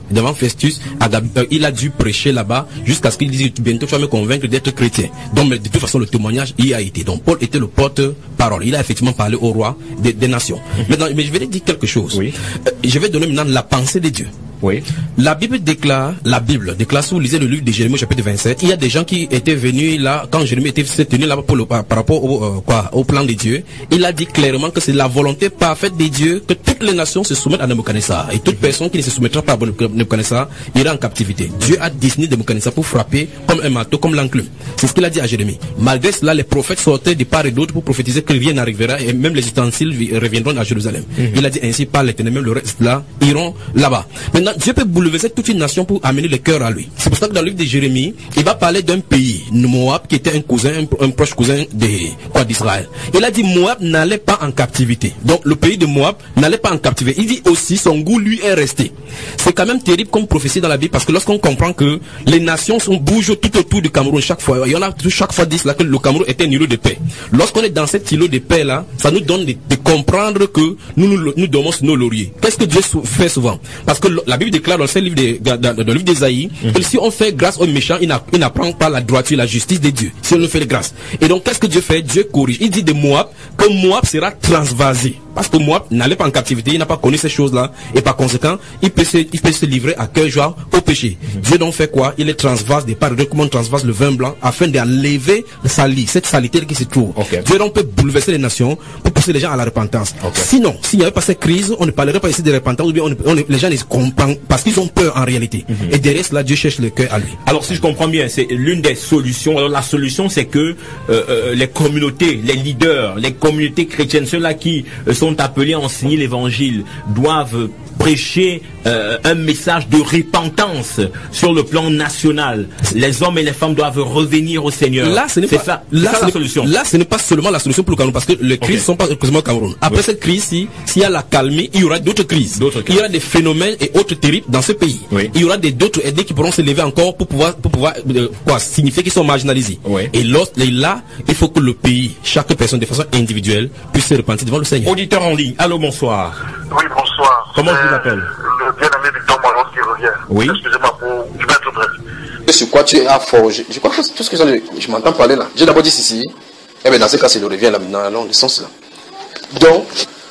il a dû prêcher là-bas jusqu'à ce qu'il dise bientôt tu vas me convaincre d'être chrétien. Donc, mais de toute façon, le témoignage y a été. Donc, Paul était le porte-parole. Il a effectivement parlé au roi des nations. Maintenant, mais je vais dire quelque chose. Oui. Je vais donner maintenant la pensée de Dieu. Oui. La Bible déclare, si vous lisez le livre de Jérémie chapitre 27, il y a des gens qui étaient venus là, quand Jérémie était tenu là par rapport au plan de Dieu, il a dit clairement que c'est la volonté parfaite de Dieu que toutes les nations se soumettent à Nebuchadnezzar. Et toute personne qui ne se soumettra pas à Nebuchadnezzar ira en captivité. Dieu a destiné Nebuchadnezzar pour frapper comme un marteau, comme l'enclume. C'est ce qu'il a dit à Jérémie. Malgré cela, les prophètes sortaient de part et d'autre pour prophétiser que rien n'arrivera et même les ustensiles reviendront à Jérusalem. Il a dit ainsi par l'Éternel, même le reste là, iront là-bas. Maintenant, Dieu peut bouleverser toute une nation pour amener le cœur à lui. C'est pour ça que dans le livre de Jérémie, il va parler d'un pays, Moab, qui était un proche cousin d'Israël. Il a dit Moab n'allait pas en captivité. Donc le pays de Moab n'allait pas en captivité. Il dit aussi son goût lui est resté. C'est quand même terrible comme prophétie dans la Bible parce que lorsqu'on comprend que les nations bougent tout autour du Cameroun chaque fois, il y en a chaque fois disent là que le Cameroun était un îlot de paix. Lorsqu'on est dans cet îlot de paix là, ça nous donne de comprendre que nous dormons sur nos lauriers. Qu'est-ce que Dieu fait souvent? Parce que la Bible déclare dans le livre d'Ésaïe que si on fait grâce aux méchants, il n'apprend pas la droiture, la justice de Dieu. Si on nous fait grâce. Et donc, qu'est-ce que Dieu fait? Dieu corrige. Il dit de Moab que Moab sera transvasé. Parce que Moab n'allait pas en captivité, il n'a pas connu ces choses-là. Et par conséquent, il peut se livrer à cœur joie au péché. Dieu donc fait quoi? Il est transvase des parts de comment on transvase le vin blanc afin d'enlever cette saleté qui se trouve. Dieu donc peut bouleverser les nations pour pousser les gens à la repentance. Sinon, s'il n'y avait pas cette crise, on ne parlerait pas ici de repentance, ou bien les gens ne comprennent parce qu'ils ont peur en réalité. Et derrière cela, Dieu cherche le cœur à lui. Alors, si je comprends bien, c'est l'une des solutions. Alors, la solution, c'est que les communautés, les leaders, les communautés chrétiennes, ceux-là qui sont appelés à enseigner l'évangile, doivent prêcher un message de repentance sur le plan national. Les hommes et les femmes doivent revenir au Seigneur. Là, ce n'est pas la solution. Là, ce n'est pas seulement la solution pour le Cameroun, parce que les crises ne sont pas exclusivement au Cameroun. Après cette crise, s'il y a la calmie, il y aura d'autres crises. Il y aura des phénomènes et autres terribles dans ce pays. Il y aura d'autres aidés qui pourront se lever encore pour pouvoir signifier qu'ils sont marginalisés. Et là, il faut que le pays, chaque personne de façon individuelle, puisse se repentir devant le Seigneur. Auditeur en ligne, allô, bonsoir. Oui, bonsoir. Comment je vous appelle? Le bien-aimé Victor Moron qui revient. Oui. Excusez-moi, je vais être bref. Sur quoi tu as forgé? Je crois que tout ce que je m'entends parler là. J'ai d'abord dit ceci. Eh bien, dans ce cas, c'est le revient là, dans le sens là. Donc,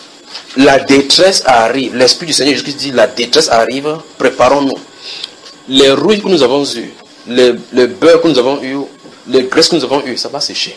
la détresse arrive. L'Esprit du Seigneur Jésus-Christ dit la détresse arrive. Préparons-nous. Les rouilles que nous avons eues, le beurre que nous avons eu, les graisses que nous avons eues, ça va sécher.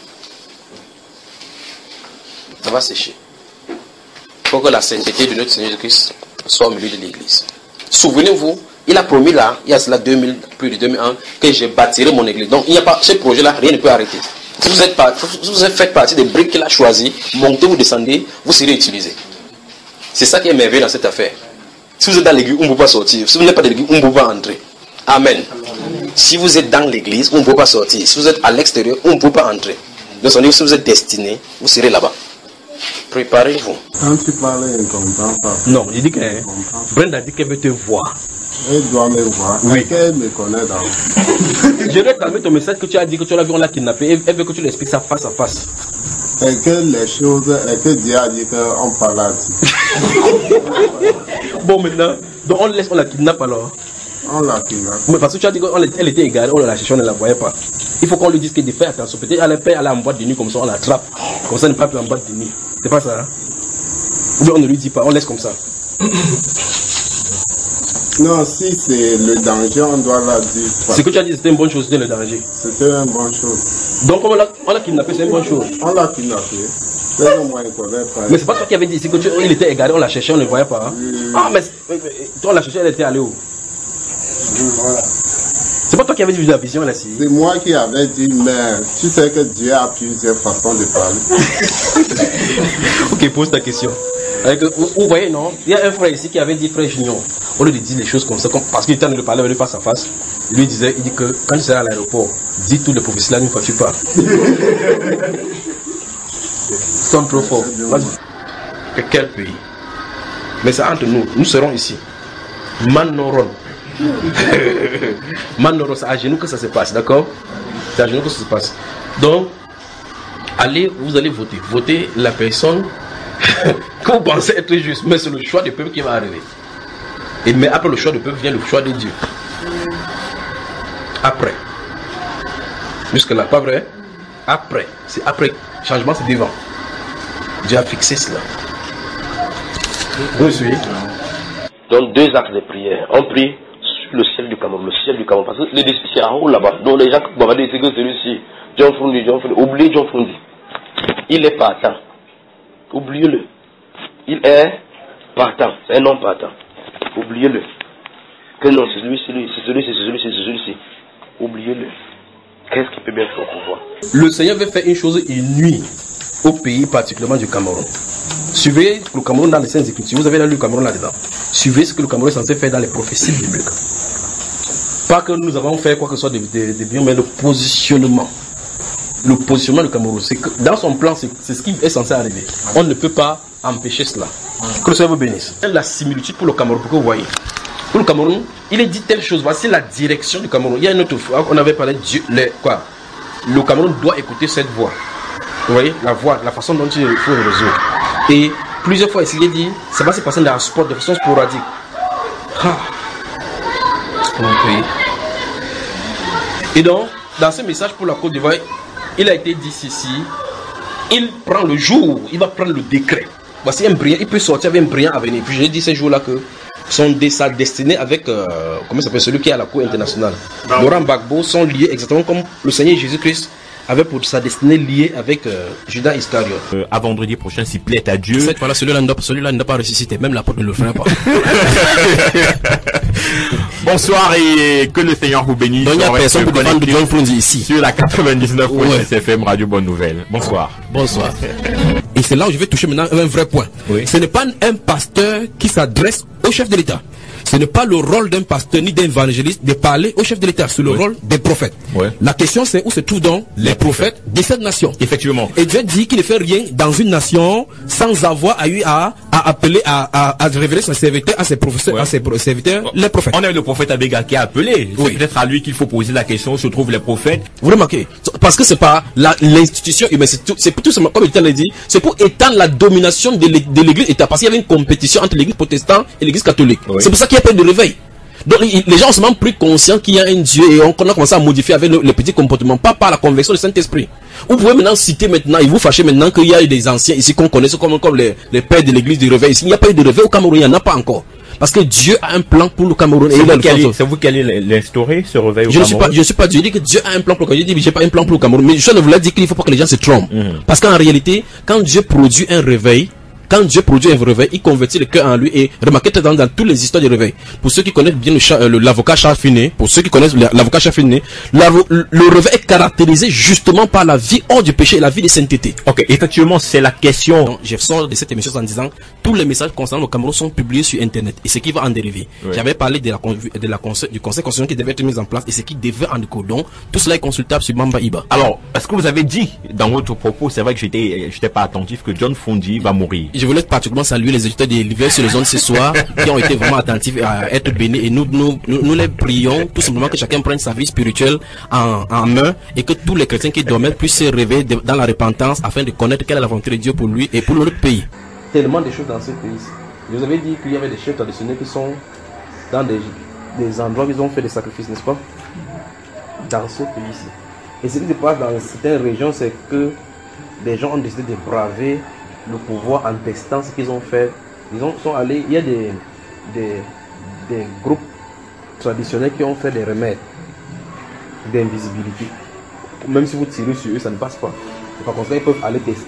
Ça va sécher. Pour que la sainteté de notre Seigneur Jésus-Christ soit au milieu de l'Église. Souvenez-vous, il a promis là, il y a cela plus de 2000 ans, que je bâtirai mon Église. Donc, il n'y a pas ce projet-là, rien ne peut arrêter. Si vous faites partie des briques qu'il a choisies, montez, vous descendez, vous serez utilisés. C'est ça qui est merveilleux dans cette affaire. Si vous êtes dans l'église, on ne peut pas sortir. Si vous n'êtes pas dans l'église, on ne peut pas entrer. Amen. Si vous êtes dans l'église, on ne peut pas sortir. Si vous êtes à l'extérieur, on ne peut pas entrer. Donc, si vous êtes destiné, vous serez là-bas. Préparez-vous. Quand tu parles, il ne comprend pas. Non, il dit que Brenda dit qu'elle veut te voir. Elle doit me voir. Oui. Elle me connaît d'abord. Je vais calmer ton message que tu as dit que tu l'as vu, on l'a kidnappé. Elle veut que tu lui expliques ça face à face. Et que les choses, et que Dieu a dit qu'on parle à Dieu. Bon, maintenant, donc on la kidnappe alors. On l'a kidnappé. Mais parce que tu as dit qu'elle était égarée, on la cherchait, on ne la voyait pas. Il faut qu'on lui dise qu'il fait attention. Peut-être elle peut aller en boîte de nuit comme ça, on l'attrape. Comme ça, elle n'est pas plus en boîte de nuit. C'est pas ça, hein? Ou bien on ne lui dit pas, on laisse comme ça. Non, si c'est le danger, on doit la dire. Ce que tu as dit, c'était une bonne chose, c'était le danger. C'était une bonne chose. Donc, on l'a kidnappé, c'est une bonne chose. On l'a kidnappé. C'est au moins une connaît pas. Mais c'est pas toi qui avais dit, c'est que il était égaré, on l'a cherché, on ne le voyait pas. Hein? Ah, mais toi, on l'a cherché, elle était allée où? Voilà. C'est pas toi qui avais dit la vision là, si. C'est moi qui avais dit, mais tu sais que Dieu a plusieurs façons de parler. Ok, pose ta question. Vous voyez, non? Il y a un frère ici qui avait dit, frère Junior, au lieu de dire les choses comme ça, parce qu'il était en train de parler avec lui face à face, lui disait, il dit que quand tu seras à l'aéroport, dis tout le prophéties là une fois tu pars. Sont trop fort. Quel pays? Mais c'est entre nous, nous serons ici. Manoron, Manoro, c'est à genoux que ça se passe, d'accord? C'est à genoux que ça se passe. Donc, vous allez voter. Votez la personne que vous pensez être juste, mais c'est le choix du peuple qui va arriver. Mais après le choix du peuple vient le choix de Dieu. Après. Jusque-là, pas vrai? Après. C'est après. Changement, c'est devant. Dieu a fixé cela. Vous suivez? Donc, 2 actes de prière. On prie sur le ciel du Cameroun. Le ciel du Cameroun. Parce que c'est en haut là-bas. Donc, les gens qui vont dire que celui-ci, John Fundi. Oubliez John Fundi. Il est partant. Oubliez-le. Il est partant. C'est un homme partant. Oubliez-le. Que non, c'est celui-ci. Oubliez-le. Qu'est-ce qu'il peut bien faire pour pouvoir? Le Seigneur veut faire une chose une nuit au pays, particulièrement du Cameroun. Suivez le Cameroun dans les Saintes Écritures. Vous avez lu le Cameroun là-dedans. Suivez ce que le Cameroun est censé faire dans les prophéties bibliques. Pas que nous avons fait quoi que ce soit de bien, mais le positionnement. Le positionnement du Cameroun, c'est que dans son plan, c'est ce qui est censé arriver. On ne peut pas empêcher cela. Que le Seigneur vous bénisse. La similitude pour le Cameroun, pour que vous voyez. Pour le Cameroun, il est dit telle chose. Voici la direction du Cameroun. Il y a une autre fois, on avait parlé de Dieu. Le Cameroun doit écouter cette voix. Vous voyez, la voix, la façon dont il faut le résoudre. Et plusieurs fois, il est dit, ça va se passer dans le sport de façon sporadique. Et donc, dans ce message pour la Côte d'Ivoire, il a été dit ceci. Il prend le jour, il va prendre le décret. Voici un brillant, il peut sortir avec un brillant à venir. Puis j'ai dit ces jours-là que sont destinés avec, comment ça s'appelle, celui qui est à la Cour internationale. Laurent Gbagbo sont liés exactement comme le Seigneur Jésus-Christ avait pour sa destinée liée avec Judas Iscariot. À vendredi prochain, s'il plaît à Dieu. Cette fois-là, celui-là ne doit pas ressusciter. Même l'apôtre ne le fera pas. Bonsoir et que le Seigneur vous bénisse. Donc il n'y a personne pour défendre John Fundi ici. Sur la 99.6 FM Radio Bonne Nouvelle. Bonsoir. Bonsoir. Et c'est là où je vais toucher maintenant un vrai point. Oui. Ce n'est pas un pasteur qui s'adresse au chef de l'État. Ce n'est pas le rôle d'un pasteur ni d'un évangéliste de parler au chef de l'État. C'est le rôle des prophètes. La question c'est où se trouvent donc les prophètes de cette nation. Effectivement. Et Dieu dit qu'il ne fait rien dans une nation sans avoir eu à appeler, à révéler son serviteur à ses professeurs, à ses serviteurs, les prophètes. On a eu le prophète Abega qui a appelé. C'est peut-être à lui qu'il faut poser la question où se trouvent les prophètes. Vous remarquez? Parce que c'est pas l'institution humaine, c'est tout simplement, comme l'État l'a dit, c'est pour étendre la domination de l'église État. Parce qu'il y avait une compétition entre l'église protestante et l'église catholique. C'est pour ça qu'il y a pas de réveil. Donc les gens sont même plus conscients qu'il y a un Dieu et on a commencé à modifier avec les petits comportements, pas par la conversion du Saint-Esprit. Vous pouvez maintenant citer maintenant, et vous fâchez maintenant qu'il y a des anciens ici qu'on connaît comme les pères de l'église du réveil. Il n'y a pas eu de réveil au Cameroun, il n'y en a pas encore. Parce que Dieu a un plan pour le Cameroun. C'est vous qui allez l'instaurer, ce réveil au Cameroun? Je ne suis pas Dieu. Je dis que Dieu a un plan pour le Cameroun. Je dis que j'ai pas un plan pour le Cameroun. Mais je ne voulais dire qu'il ne faut pas que les gens se trompent. Parce qu'en réalité, quand Dieu produit un réveil, il convertit le cœur en lui et remarquez dans toutes les histoires du réveil. Pour ceux qui connaissent bien l'avocat Charles Finet, le réveil est caractérisé justement par la vie hors du péché et la vie de sainteté. Ok, effectivement, c'est la question. Donc, je sors de cette émission en disant tous les messages concernant le Cameroun sont publiés sur Internet et ce qui va en dériver. J'avais parlé du conseil constitutionnel qui devait être mis en place et ce qui devait en découler. Donc, tout cela est consultable sur Mamba Iba. Alors, est-ce que vous avez dit dans votre propos, c'est vrai que j'étais pas attentif, que John Fundi va mourir? Je voulais particulièrement saluer les éditeurs de l'hiver sur les zones ce soir qui ont été vraiment attentifs à être bénis et nous les prions tout simplement que chacun prenne sa vie spirituelle en main et que tous les chrétiens qui dormaient puissent se réveiller dans la repentance afin de connaître quelle est la volonté de Dieu pour lui et pour notre pays. Tellement de choses dans ce pays. Je vous avais dit qu'il y avait des chefs traditionnels qui sont dans des endroits où ils ont fait des sacrifices, n'est-ce pas? Dans ce pays-ci. Et ce qui se passe dans certaines régions, c'est que des gens ont décidé de braver le pouvoir en testant ce qu'ils ont fait. Ils sont allés, il y a des groupes traditionnels qui ont fait des remèdes d'invisibilité. Même si vous tirez sur eux, ça ne passe pas. Et par conséquent, ils peuvent aller tester.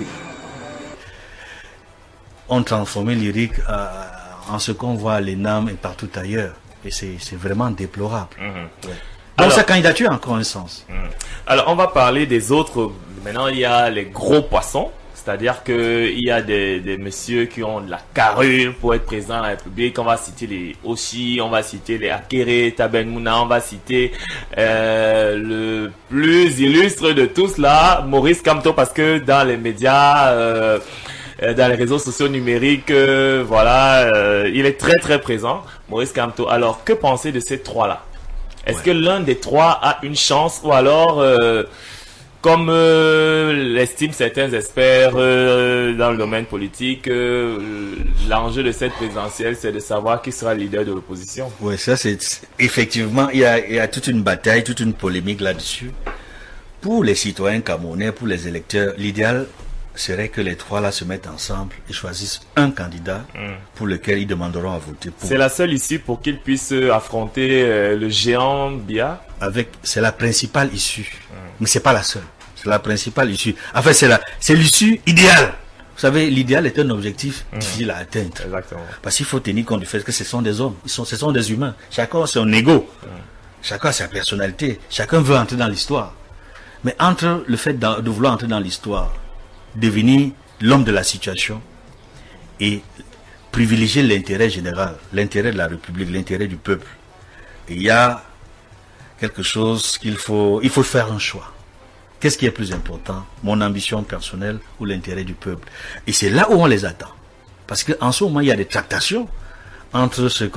On transformait l'Irique en ce qu'on voit à l'ENAM et partout ailleurs. Et c'est vraiment déplorable. Donc sa candidature a encore un sens. Alors on va parler des autres. Maintenant il y a les gros poissons. C'est-à-dire qu'il y a des messieurs qui ont de la carrure pour être présents à la République. On va citer les Oshi, on va citer les Akere, Taben Mouna, on va citer le plus illustre de tous là, Maurice Kamto, parce que dans les médias, dans les réseaux sociaux numériques, voilà, il est très très présent, Maurice Kamto. Alors, que penser de ces trois-là? Est-ce que l'un des trois a une chance, ou alors, comme l'estiment certains experts dans le domaine politique, l'enjeu de cette présidentielle, c'est de savoir qui sera le leader de l'opposition? Oui, ça c'est effectivement, il y a toute une bataille, toute une polémique là-dessus. Pour les citoyens camerounais, pour les électeurs, l'idéal serait que les trois là se mettent ensemble et choisissent un candidat pour lequel ils demanderont à voter pour. C'est la seule issue pour qu'ils puissent affronter le géant Biya? C'est la principale issue, mais c'est pas la seule. C'est la principale issue. En fait, c'est l'issue idéale. Vous savez, l'idéal est un objectif difficile à atteindre. Exactement. Parce qu'il faut tenir compte du fait que ce sont des hommes, ce sont des humains. Chacun a son ego, chacun a sa personnalité, chacun veut entrer dans l'histoire. Mais entre le fait de vouloir entrer dans l'histoire, devenir l'homme de la situation et privilégier l'intérêt général, l'intérêt de la République, l'intérêt du peuple, il y a quelque chose il faut faire un choix. Qu'est-ce qui est plus important, mon ambition personnelle ou l'intérêt du peuple? Et c'est là où on les attend. Parce qu'en ce moment, il y a des tractations entre ce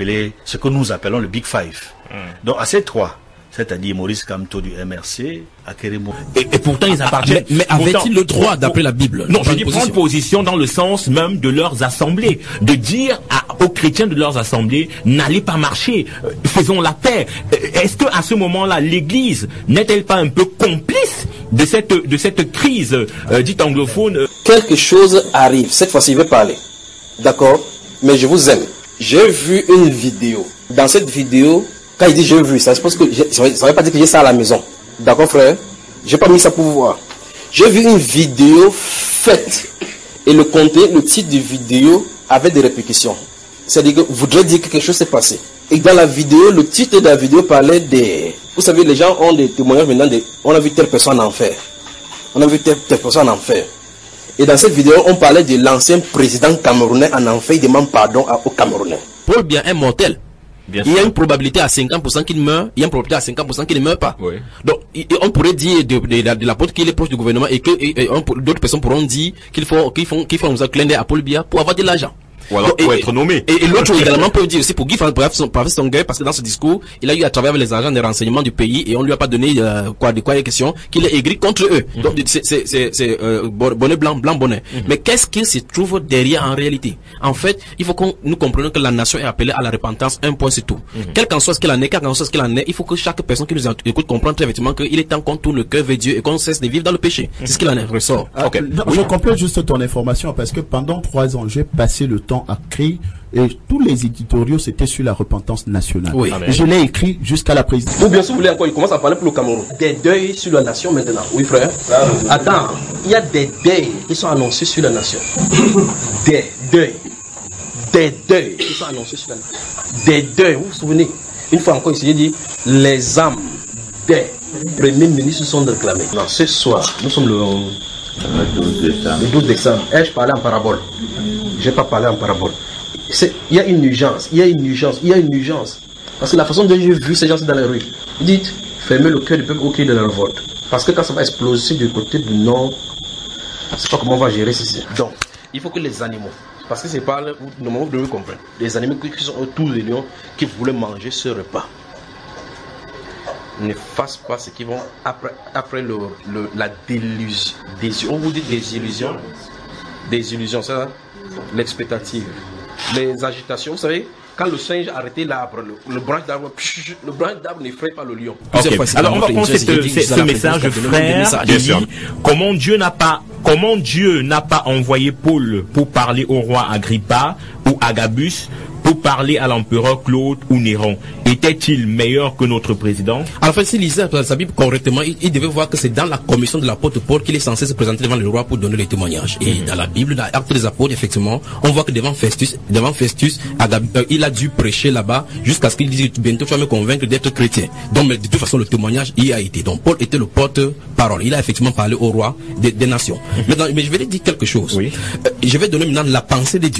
que nous appelons le Big Five. Donc à ces trois, c'est-à-dire Maurice Kamto du MRC, Akeremo. Et pourtant ils appartiennent. Mais avaient-ils le droit d'après la Bible? Non, je dis prendre position dans le sens même de leurs assemblées, de dire aux chrétiens de leurs assemblées, n'allez pas marcher, faisons la paix. Est-ce que à ce moment-là, l'Église n'est-elle pas un peu complice de cette crise dite anglophone? Quelque chose arrive. Cette fois-ci, je vais parler. D'accord? Mais je vous aime. J'ai vu une vidéo. Dans cette vidéo, quand il dit j'ai vu, ça, je pense que ça ne veut pas dire que j'ai ça à la maison. D'accord, frère? J'ai pas mis ça pour vous voir. J'ai vu une vidéo faite. Et le contenu, le titre de vidéo avait des répercussions. C'est-à-dire que vous voudrez dire que quelque chose s'est passé. Et dans la vidéo, le titre de la vidéo parlait des... Vous savez, les gens ont des témoignages maintenant. On a vu telle personne en enfer. On a vu telle personne en enfer. Et dans cette vidéo, on parlait de l'ancien président camerounais en enfer. Il demande pardon aux Camerounais. Paul Biya est mortel. Il y a une probabilité à 50% qu'il meurt, il y a une probabilité à 50% qu'il ne meurt pas. Oui. Donc, on pourrait dire de l'apôtre qu'il est proche du gouvernement et que d'autres personnes pourront dire qu'ils font un clin d'œil à Paul Biya pour avoir de l'argent. Ou alors pour être nommé. Et l'autre également peut dire aussi pour Guy Fansonguer, parce que dans ce discours, il a eu à travers les agents des renseignements du pays et on lui a pas donné de quoi il est question, qu'il est aigri contre eux. Donc c'est bonnet blanc bonnet. Mais qu'est-ce qui se trouve derrière en réalité? En fait, il faut que nous comprenions que la nation est appelée à la repentance, un point c'est tout. Quel qu'en soit ce qu'il en est, il faut que chaque personne qui nous écoute comprenne très effectivement qu'il est temps qu'on tourne le cœur vers Dieu et qu'on cesse de vivre dans le péché. C'est ce qu'il en est, ressort. Okay. Je complète juste ton information parce que pendant 3 ans, j'ai passé le temps à créer et tous les éditoriaux c'était sur la repentance nationale. Oui. Et je l'ai écrit jusqu'à la présidence. Ou bien si vous voulez encore, il commence à parler pour le Cameroun. Des deuils sur la nation maintenant. Oui frère. Attends, il y a des deuils qui sont annoncés sur la nation. Des deuils qui sont annoncés sur la nation. Des deuils, vous vous souvenez? Une fois encore, il s'est dit les âmes des premiers ministres sont réclamées. Non, ce soir, nous sommes le 12 décembre. Et je parlais en parabole. Je n'ai pas parlé en parabole. Il y a une urgence. Parce que la façon dont j'ai vu ces gens dans les rues, ils disent fermez le cœur du peuple au cri de la révolte. Parce que quand ça va exploser du côté du nord, je ne sais pas comment on va gérer ceci. Donc, il faut que les animaux, parce que c'est pas le moment où vous devez comprendre, les animaux qui sont autour des lions, qui voulaient manger ce repas, ne fassent pas ce qu'ils vont après la désillusion. On vous dit désillusion, ça, l'expectative, les agitations. Vous savez, quand le singe arrêtait l'arbre, le branche d'arbre n'effraie pas le lion. Okay. Alors on va prendre ce message, frère, qui dit comment Dieu n'a pas envoyé Paul pour parler au roi Agrippa ou Agabus, pour parler à l'empereur Claude ou Néron. Était-il meilleur que notre président? Alors, en fait, s'il lisait sa Bible correctement, il devait voir que c'est dans la commission de l'apôtre Paul qu'il est censé se présenter devant le roi pour donner les témoignages. Et dans la Bible, dans l'Acte des Apôtres, effectivement, on voit que devant Festus, il a dû prêcher là-bas jusqu'à ce qu'il dise bientôt tu vas me convaincre d'être chrétien. Donc, mais de toute façon, le témoignage y a été. Donc, Paul était le porte-parole. Il a effectivement parlé au roi des nations. Mais je vais lui dire quelque chose. Oui. Je vais donner maintenant la pensée de Dieu.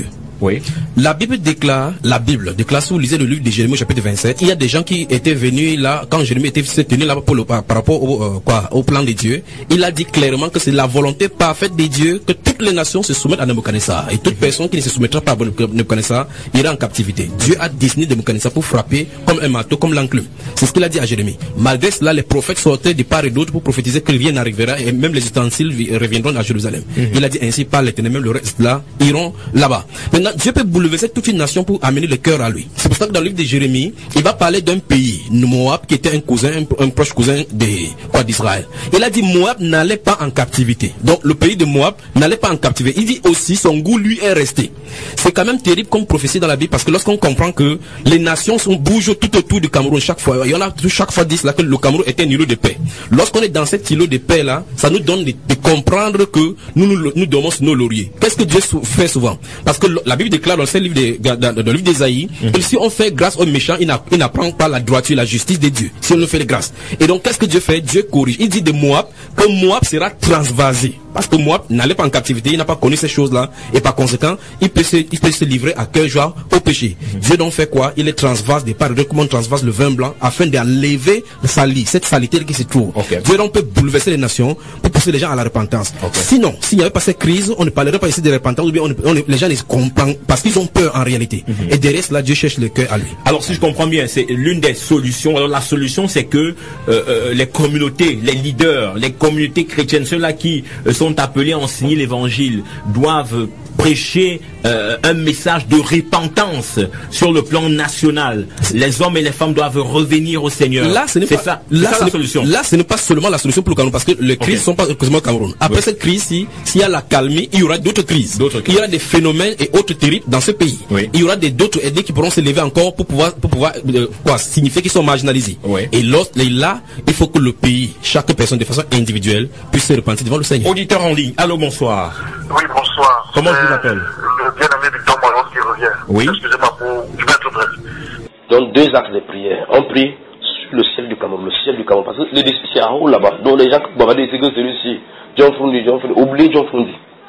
Oui. La Bible déclare, si vous lisez le livre de Jérémie chapitre 27, il y a des gens qui étaient venus là, quand Jérémie était tenu là par rapport au plan de Dieu, il a dit clairement que c'est la volonté parfaite de Dieu que toutes les nations se soumettent à Nebuchadnezzar. Et toute personne qui ne se soumettra pas à Nebuchadnezzar ira en captivité. Dieu a destiné Nebuchadnezzar pour frapper comme un marteau, comme l'enclume. C'est ce qu'il a dit à Jérémie. Malgré cela, les prophètes sortaient de part et d'autre pour prophétiser que rien n'arrivera et même les ustensiles reviendront à Jérusalem. Il a dit ainsi par l'Éternel, même le reste là iront là-bas. Maintenant, Dieu peut bouleverser toute une nation pour amener le cœur à lui. C'est pour ça que dans le livre de Jérémie, il va parler d'un pays, Moab, qui était un proche cousin d'Israël. Il a dit Moab n'allait pas en captivité. Donc le pays de Moab n'allait pas en captivité. Il dit aussi son goût lui est resté. C'est quand même terrible comme prophétie dans la Bible parce que lorsqu'on comprend que les nations bougent tout autour du Cameroun chaque fois, il y en a chaque fois disent là que le Cameroun était un îlot de paix. Lorsqu'on est dans cet îlot de paix là, ça nous donne de comprendre que nous dormons sur nos lauriers. Qu'est-ce que Dieu fait souvent? Parce que la Bible déclare dans le livre d'Ésaïe que si on fait grâce aux méchants, il n'apprend pas la droiture, la justice de Dieu. Si on nous fait les grâces. Et donc qu'est-ce que Dieu fait? Dieu corrige. Il dit de Moab que Moab sera transvasé. Parce que Moab n'allait pas en captivité, il n'a pas connu ces choses-là. Et par conséquent, il peut se livrer à cœur joie au péché. Dieu donc fait quoi? Il est transvase des parts de comment on transvase le vin blanc afin d'enlever cette saleté qui se trouve. Dieu donc peut bouleverser les nations pour pousser les gens à la repentance. Sinon, s'il n'y avait pas cette crise, on ne parlerait pas ici de repentance, ou bien les gens ne comprennent parce qu'ils ont peur en réalité. Et derrière cela, Dieu cherche le cœur à lui. Alors si je comprends bien, c'est l'une des solutions. Alors la solution, c'est que les communautés, les leaders, les communautés chrétiennes, ceux-là qui sont appelés à enseigner l'évangile, doivent prêcher un message de repentance sur le plan national. Les hommes et les femmes doivent revenir au Seigneur. Là, ce n'est pas ça la solution. Là, ce n'est pas seulement la solution pour le Cameroun, parce que les crises ne sont pas exclusivement au Cameroun. Après cette crise-ci, s'il y a la calmie, il y aura d'autres crises. Il y aura des phénomènes et autres terribles dans ce pays. Il y aura d'autres ethnies qui pourront se lever encore pour pouvoir signifier qu'ils sont marginalisés. Et là, il faut que le pays, chaque personne de façon individuelle, puisse se repentir devant le Seigneur. Auditeur en ligne, allô, bonsoir. Oui, bonsoir. Comment je vous appelle? Le bien-aimé Victor Moyon qui revient. Oui. Excusez-moi je vais être bref. Donc 2 actes de prière. On prie sur le ciel du Cameroun, parce que c'est en haut là-bas. Donc les gens qui vont dire que celui-ci, John Fundi, oubliez John Fundi.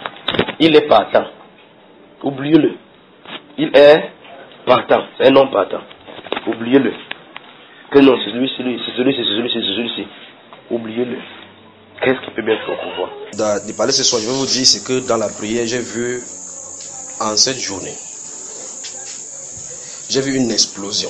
Il est partant. Oubliez-le. Il est partant. C'est un homme partant. Oubliez-le. Que non, c'est celui-ci. Oubliez-le. Qu'est-ce qui peut bien faire pour voir? De parler ce soir, je vais vous dire ce que dans la prière, j'ai vu en cette journée. J'ai vu une explosion.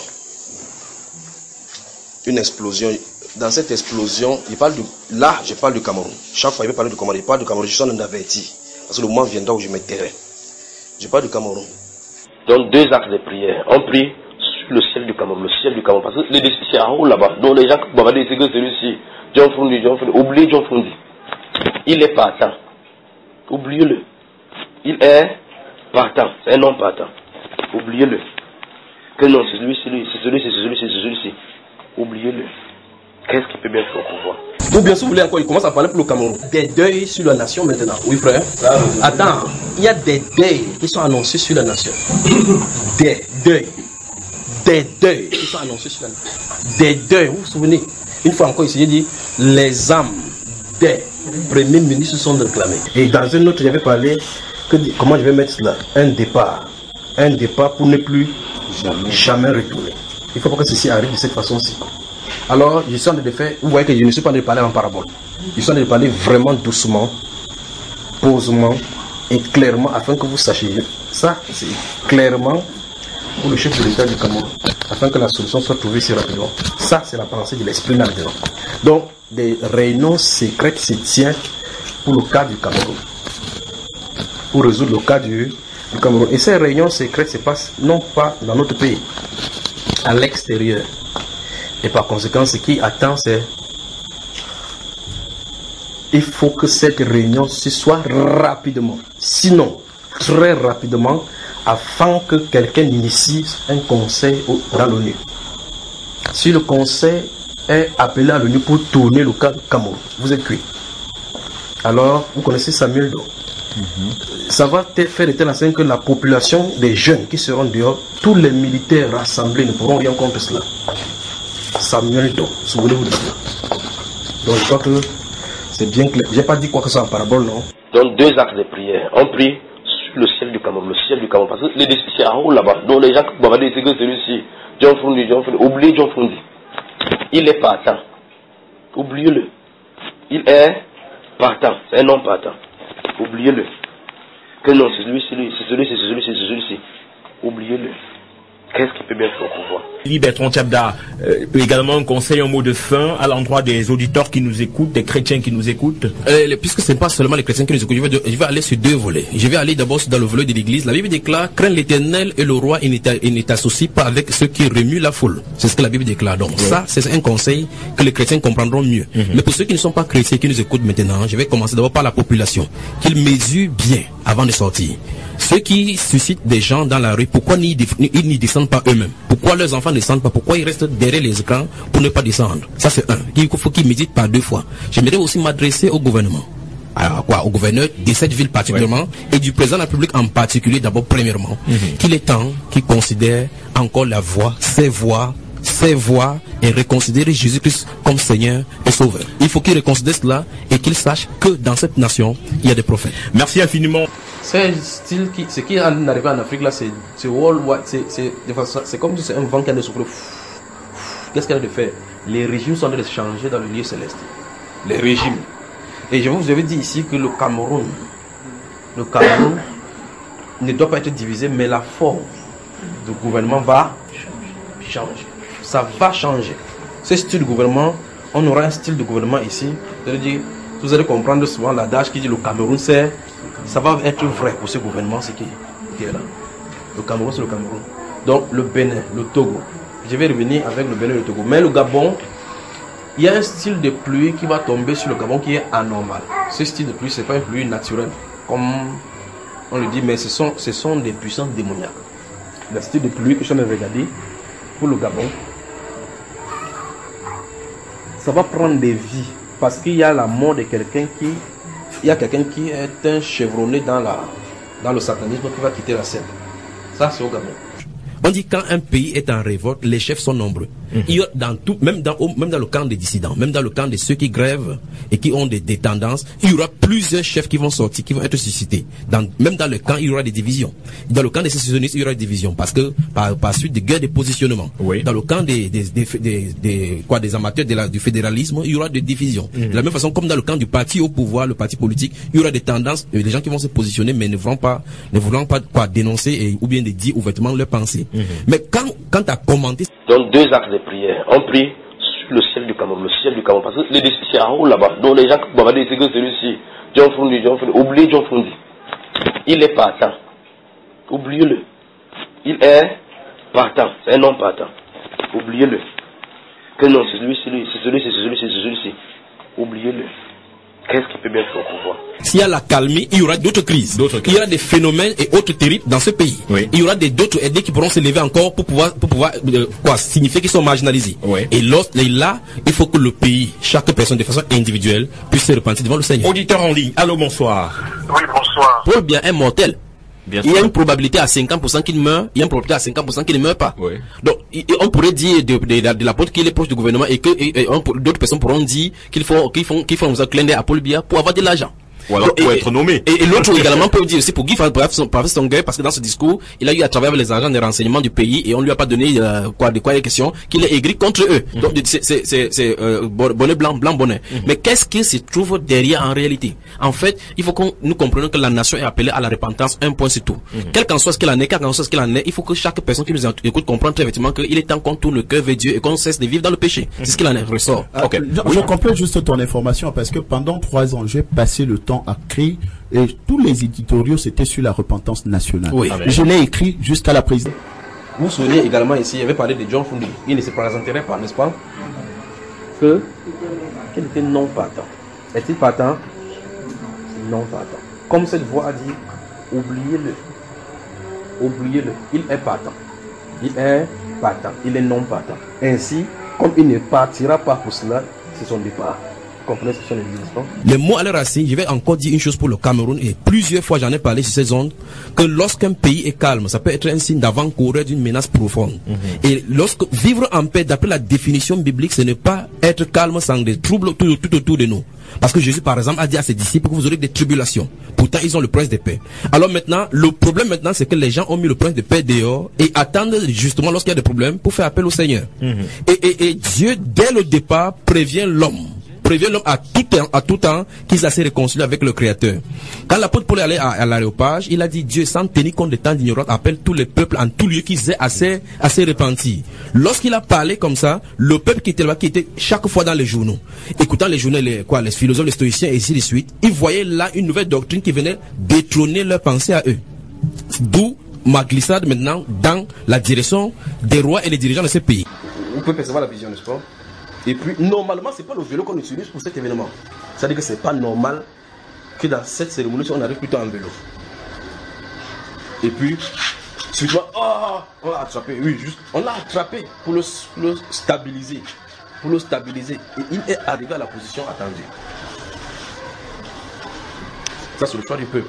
Une explosion. Dans cette explosion, je parle du Cameroun. Chaque fois, je vais parler du Cameroun. Je parle du Cameroun, je suis en averti. Parce que le moment viendra où je me tairai. Je parle du Cameroun. Donc 2 actes de prière. On prie sur le ciel du Cameroun, parce que c'est en haut là-bas. Donc les gens qui vont dire que celui-ci, John Fundi, oubliez John Fundi. Il est partant. Oubliez-le. Il est partant. C'est un homme partant. Oubliez-le. Que non, c'est celui-ci. Oubliez-le. Qu'est-ce qui peut bien faire pour voir? Ou bien si vous voulez encore, il commence à parler pour le Cameroun. Des deuils sur la nation maintenant. Oui frère. Attends, il y a des deuils qui sont annoncés sur la nation. Des deuils qui sont annoncés sur la nation. Des deuils, vous vous souvenez? Une fois encore ici, j'ai dit, les âmes des premiers ministres sont réclamées. Et dans un autre, j'avais parlé, comment je vais mettre cela? Un départ pour ne plus jamais retourner. Il ne faut pas que ceci arrive de cette façon-ci. Alors, je suis en train de faire, vous voyez que je ne suis pas en train de parler en parabole. Je suis en train de parler vraiment doucement, posément et clairement, afin que vous sachiez. Ça, c'est clairement pour le chef de l'État du Cameroun, afin que la solution soit trouvée si rapidement. Ça, c'est la pensée de l'esprit maintenant. Donc, des réunions secrètes se tiennent pour le cas du Cameroun, pour résoudre le cas du Cameroun. Et ces réunions secrètes se passent non pas dans notre pays, à l'extérieur. Et par conséquent, ce qui attend, c'est il faut que cette réunion se soit rapidement, sinon très rapidement, afin que quelqu'un initie un conseil dans l'ONU. Si le conseil est appelé à l'ONU pour tourner le cas du Cameroun, vous êtes cuit. Alors, vous connaissez Samuel Doe. Ça va faire de telle façon que la population des jeunes qui seront dehors, tous les militaires rassemblés ne pourront rien contre cela. Samuel Doe, souvenez-vous de cela. Donc je crois que c'est bien clair. Je n'ai pas dit quoi que ce soit en parabole, non? Donc 2 actes de prière. On prie le ciel du Cameroun, parce que les c'est à haut là-bas, donc les gens qui vont dire que celui-ci, John Fundi, oubliez John Fundi. Il est partant. Oubliez-le. Il est partant. C'est un homme partant. Oubliez-le. Que non, c'est celui-ci. Oubliez-le. Qu'est-ce qu'il peut bien faire au pouvoir? Bertrand Tchabda, également un conseil, un mot de fin à l'endroit des auditeurs qui nous écoutent, des chrétiens qui nous écoutent. Puisque ce n'est pas seulement les chrétiens qui nous écoutent, je vais aller sur deux volets. Je vais aller d'abord dans le volet de l'église. La Bible déclare, crains l'Éternel et le roi, et ne t'associe pas avec ceux qui remuent la foule. C'est ce que la Bible déclare. Donc ça, c'est un conseil que les chrétiens comprendront mieux. Mais pour ceux qui ne sont pas chrétiens, qui nous écoutent maintenant, je vais commencer d'abord par la population. Qu'ils mesurent bien avant de sortir. Ceux qui suscitent des gens dans la rue, pourquoi ils n'y descendent pas eux-mêmes? Pourquoi leurs enfants ne descendent pas? Pourquoi ils restent derrière les écrans pour ne pas descendre? Ça c'est un. Il faut qu'ils méditent par deux fois. J'aimerais aussi m'adresser au gouvernement. Alors quoi? Au gouverneur de cette ville particulièrement, et du président de la République en particulier d'abord premièrement, qu'il est temps qu'il considère encore la voix, ses voix et reconsidérer Jésus-Christ comme Seigneur et Sauveur. Il faut qu'il reconsidère cela et qu'il sache que dans cette nation, il y a des prophètes. Merci infiniment. C'est style ce qui est arrivé en Afrique là, c'est worldwide, c'est comme si c'est un vent qui a de souffler. Qu'est-ce qu'il a de faire? Les régimes sont en train de changer dans le lieu céleste. Les régimes. Et je vous avais dit ici que le Cameroun ne doit pas être divisé, mais la forme du gouvernement va changer. Ça va changer. Ce style de gouvernement, on aura un style de gouvernement ici. C'est-à-dire, vous allez comprendre souvent l'adage qui dit le Cameroun, ça va être vrai pour ce gouvernement, ce qui est là. Le Cameroun, c'est le Cameroun. Donc, le Bénin, le Togo. Je vais revenir avec le Bénin et le Togo. Mais le Gabon, il y a un style de pluie qui va tomber sur le Gabon qui est anormal. Ce style de pluie, ce n'est pas une pluie naturelle, comme on le dit, mais ce sont des puissances démoniaques. Le style de pluie que je viens de regarder pour le Gabon, ça va prendre des vies parce qu'il y a la mort de quelqu'un qui est un chevronné dans le satanisme qui va quitter la scène. Ça, c'est au Gabon. On dit quand un pays est en révolte, les chefs sont nombreux. Il y a dans tout, même dans le camp des dissidents, même dans le camp de ceux qui grèvent et qui ont des tendances, il y aura plusieurs chefs qui vont sortir, qui vont être suscités. Même dans le camp, il y aura des divisions. Dans le camp des sécessionnistes, il y aura des divisions parce que par suite des guerres de positionnement. Oui. Dans le camp des amateurs du fédéralisme, il y aura des divisions. De la même façon, comme dans le camp du parti au pouvoir, le parti politique, il y aura des tendances, les gens qui vont se positionner mais ne voulant pas dénoncer ou bien de dire ouvertement leurs pensées. Mais quand tu as commenté... Donc 2 actes de prière. On prie sur le ciel du Cameroun, parce que c'est à haut là-bas. Donc les gens qui vont dire que celui-ci, John Fundi, oubliez John Fundi. Il est partant. Oubliez-le. Il est partant. C'est un homme partant. Oubliez-le. Que non, c'est celui-ci. Oubliez-le. Qu'est-ce qui peut bien faire au pouvoir? S'il y a la calmie, il y aura d'autres crises. Il y aura des phénomènes et autres terribles dans ce pays. Oui. Il y aura d'autres aidés qui pourront se lever encore pour pouvoir signifier qu'ils sont marginalisés. Oui. Et là, il faut que le pays, chaque personne de façon individuelle, puisse se repentir devant le Seigneur. Auditeur en ligne, allô, bonsoir. Oui, bonsoir. Paul bien est mortel. Il y a une probabilité à 50% qu'il meurt, il y a une probabilité à 50% qu'il ne meurt pas. Oui. Donc, on pourrait dire de l'apôtre qu'il est proche du gouvernement et que d'autres personnes pourront dire qu'ils font un clin d'œil à Paul Biya pour avoir de l'argent. Ou alors pour être nommé. Et l'autre également peut dire aussi pour Guy Fassonguer, parce que dans ce discours, il a eu à travers les agents de renseignement du pays et on lui a pas donné de quoi il est question, qu'il est aigri contre eux. Donc c'est bonnet blanc bonnet. Mais qu'est-ce qui se trouve derrière en réalité? En fait, il faut que nous comprenions que la nation est appelée à la repentance, un point c'est tout. Quel qu'en soit ce qu'il en est, il faut que chaque personne qui nous écoute comprenne très effectivement qu'il est temps qu'on tourne le cœur vers Dieu et qu'on cesse de vivre dans le péché. C'est ce qu'il en ressort. Okay. Je complète juste ton information parce que pendant 3 ans, j'ai passé le temps à créer et tous les éditoriaux c'était sur la repentance nationale. Oui. Je l'ai écrit jusqu'à la présidence. Vous vous souvenez également ici, il y avait parlé de John Fundi. Il ne se présenterait pas, n'est-ce pas? Qu'il était non partant. Est-il partant? Non partant. Comme cette voix a dit, oubliez-le. Oubliez-le. Il est partant. Il est non partant. Ainsi, comme il ne partira pas pour cela, c'est son départ. comprenez ce que sont les églises, non? Les mots à leur racine, je vais encore dire une chose pour le Cameroun, et plusieurs fois j'en ai parlé sur ces ondes, que lorsqu'un pays est calme, ça peut être un signe d'avant-coureur d'une menace profonde. Et lorsque vivre en paix, d'après la définition biblique, ce n'est pas être calme sans des troubles tout autour de nous. Parce que Jésus, par exemple, a dit à ses disciples que vous aurez des tribulations. Pourtant, ils ont le prince de paix. Alors maintenant, le problème maintenant, c'est que les gens ont mis le prince de paix dehors et attendent justement lorsqu'il y a des problèmes pour faire appel au Seigneur. Et Dieu, dès le départ, prévient l'homme à tout temps qu'il s'est réconcilié avec le Créateur. Quand l'apôtre Paul allait à l'aréopage, il a dit Dieu, sans tenir compte des temps d'ignorance, appelle tous les peuples en tout lieu qu'ils aient assez repentis. Lorsqu'il a parlé comme ça, le peuple qui était là, qui était chaque fois dans les journaux, écoutant les journaux, les philosophes, les stoïciens et ainsi de suite, ils voyaient là une nouvelle doctrine qui venait détrôner leur pensée à eux. D'où ma glissade maintenant dans la direction des rois et des dirigeants de ces pays. Vous pouvez percevoir la vision, n'est-ce pas? Et puis, normalement, c'est pas le vélo qu'on utilise pour cet événement. C'est-à-dire que c'est pas normal que dans cette cérémonie, on arrive plutôt en vélo. Et puis, suivant, on l'a attrapé. Oui, juste, on l'a attrapé pour le stabiliser. Pour le stabiliser. Et il est arrivé à la position attendue. Ça, c'est le choix du peuple.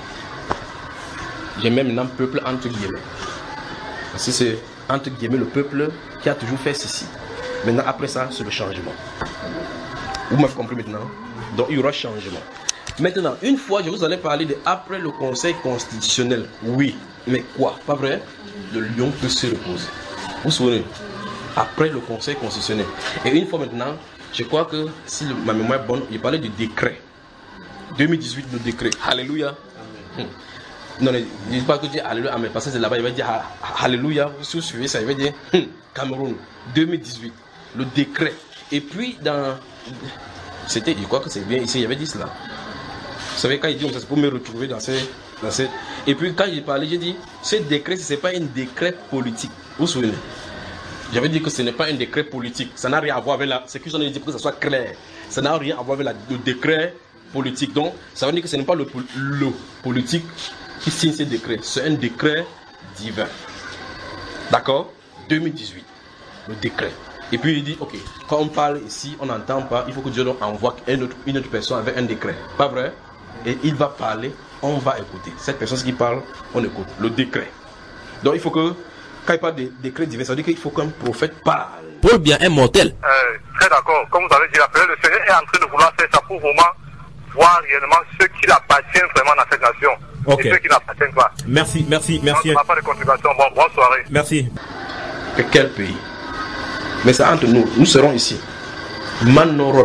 J'ai même un peuple entre guillemets. Parce que c'est entre guillemets le peuple qui a toujours fait ceci. Maintenant, après ça, c'est le changement. Vous m'avez compris maintenant? Donc, il y aura changement. Maintenant, une fois, je vous allais parler de après le Conseil constitutionnel. Oui, mais quoi? Pas vrai? Le lion peut se reposer. Vous vous souvenez? Après le Conseil constitutionnel. Et une fois maintenant, je crois que, si ma mémoire est bonne, il parlait du décret. 2018, le décret. Alléluia. Non, je ne dis pas que dire Alléluia, mais parce que c'est là-bas, il va dire Alléluia. Si vous suivez ça, il va dire Cameroun, 2018. Le décret. Et puis, c'était, je crois que c'est bien ici, il y avait dit cela. Vous savez, quand il dit, c'est pour me retrouver dans ces. Et puis, quand j'ai parlé, j'ai dit, ce décret, ce n'est pas un décret politique. Vous vous souvenez? J'avais dit que ce n'est pas un décret politique. Ça n'a rien à voir avec la. C'est que j'en ai dit pour que ça soit clair. Ça n'a rien à voir avec le décret politique. Donc, ça veut dire que ce n'est pas le politique qui signe ce décret. C'est un décret divin. D'accord? 2018. Le décret. Et puis il dit, ok, quand on parle ici, on n'entend pas, il faut que Dieu envoie une autre personne avec un décret. Pas vrai? Et il va parler, on va écouter. Cette personne qui parle, on écoute. Le décret. Donc il faut que, quand il parle de décret divin, ça veut dire qu'il faut qu'un prophète parle. Pour bien un mortel. Très d'accord. Comme vous avez dit, le Seigneur est en train de vouloir faire ça pour vraiment voir réellement ceux qui l'appartiennent vraiment dans cette nation. Okay. Et ceux qui n'appartiennent pas. Merci. On n'a pas de contribution. Bonne soirée. Merci. Quel pays? Mais c'est entre nous. Nous serons ici. Manoron.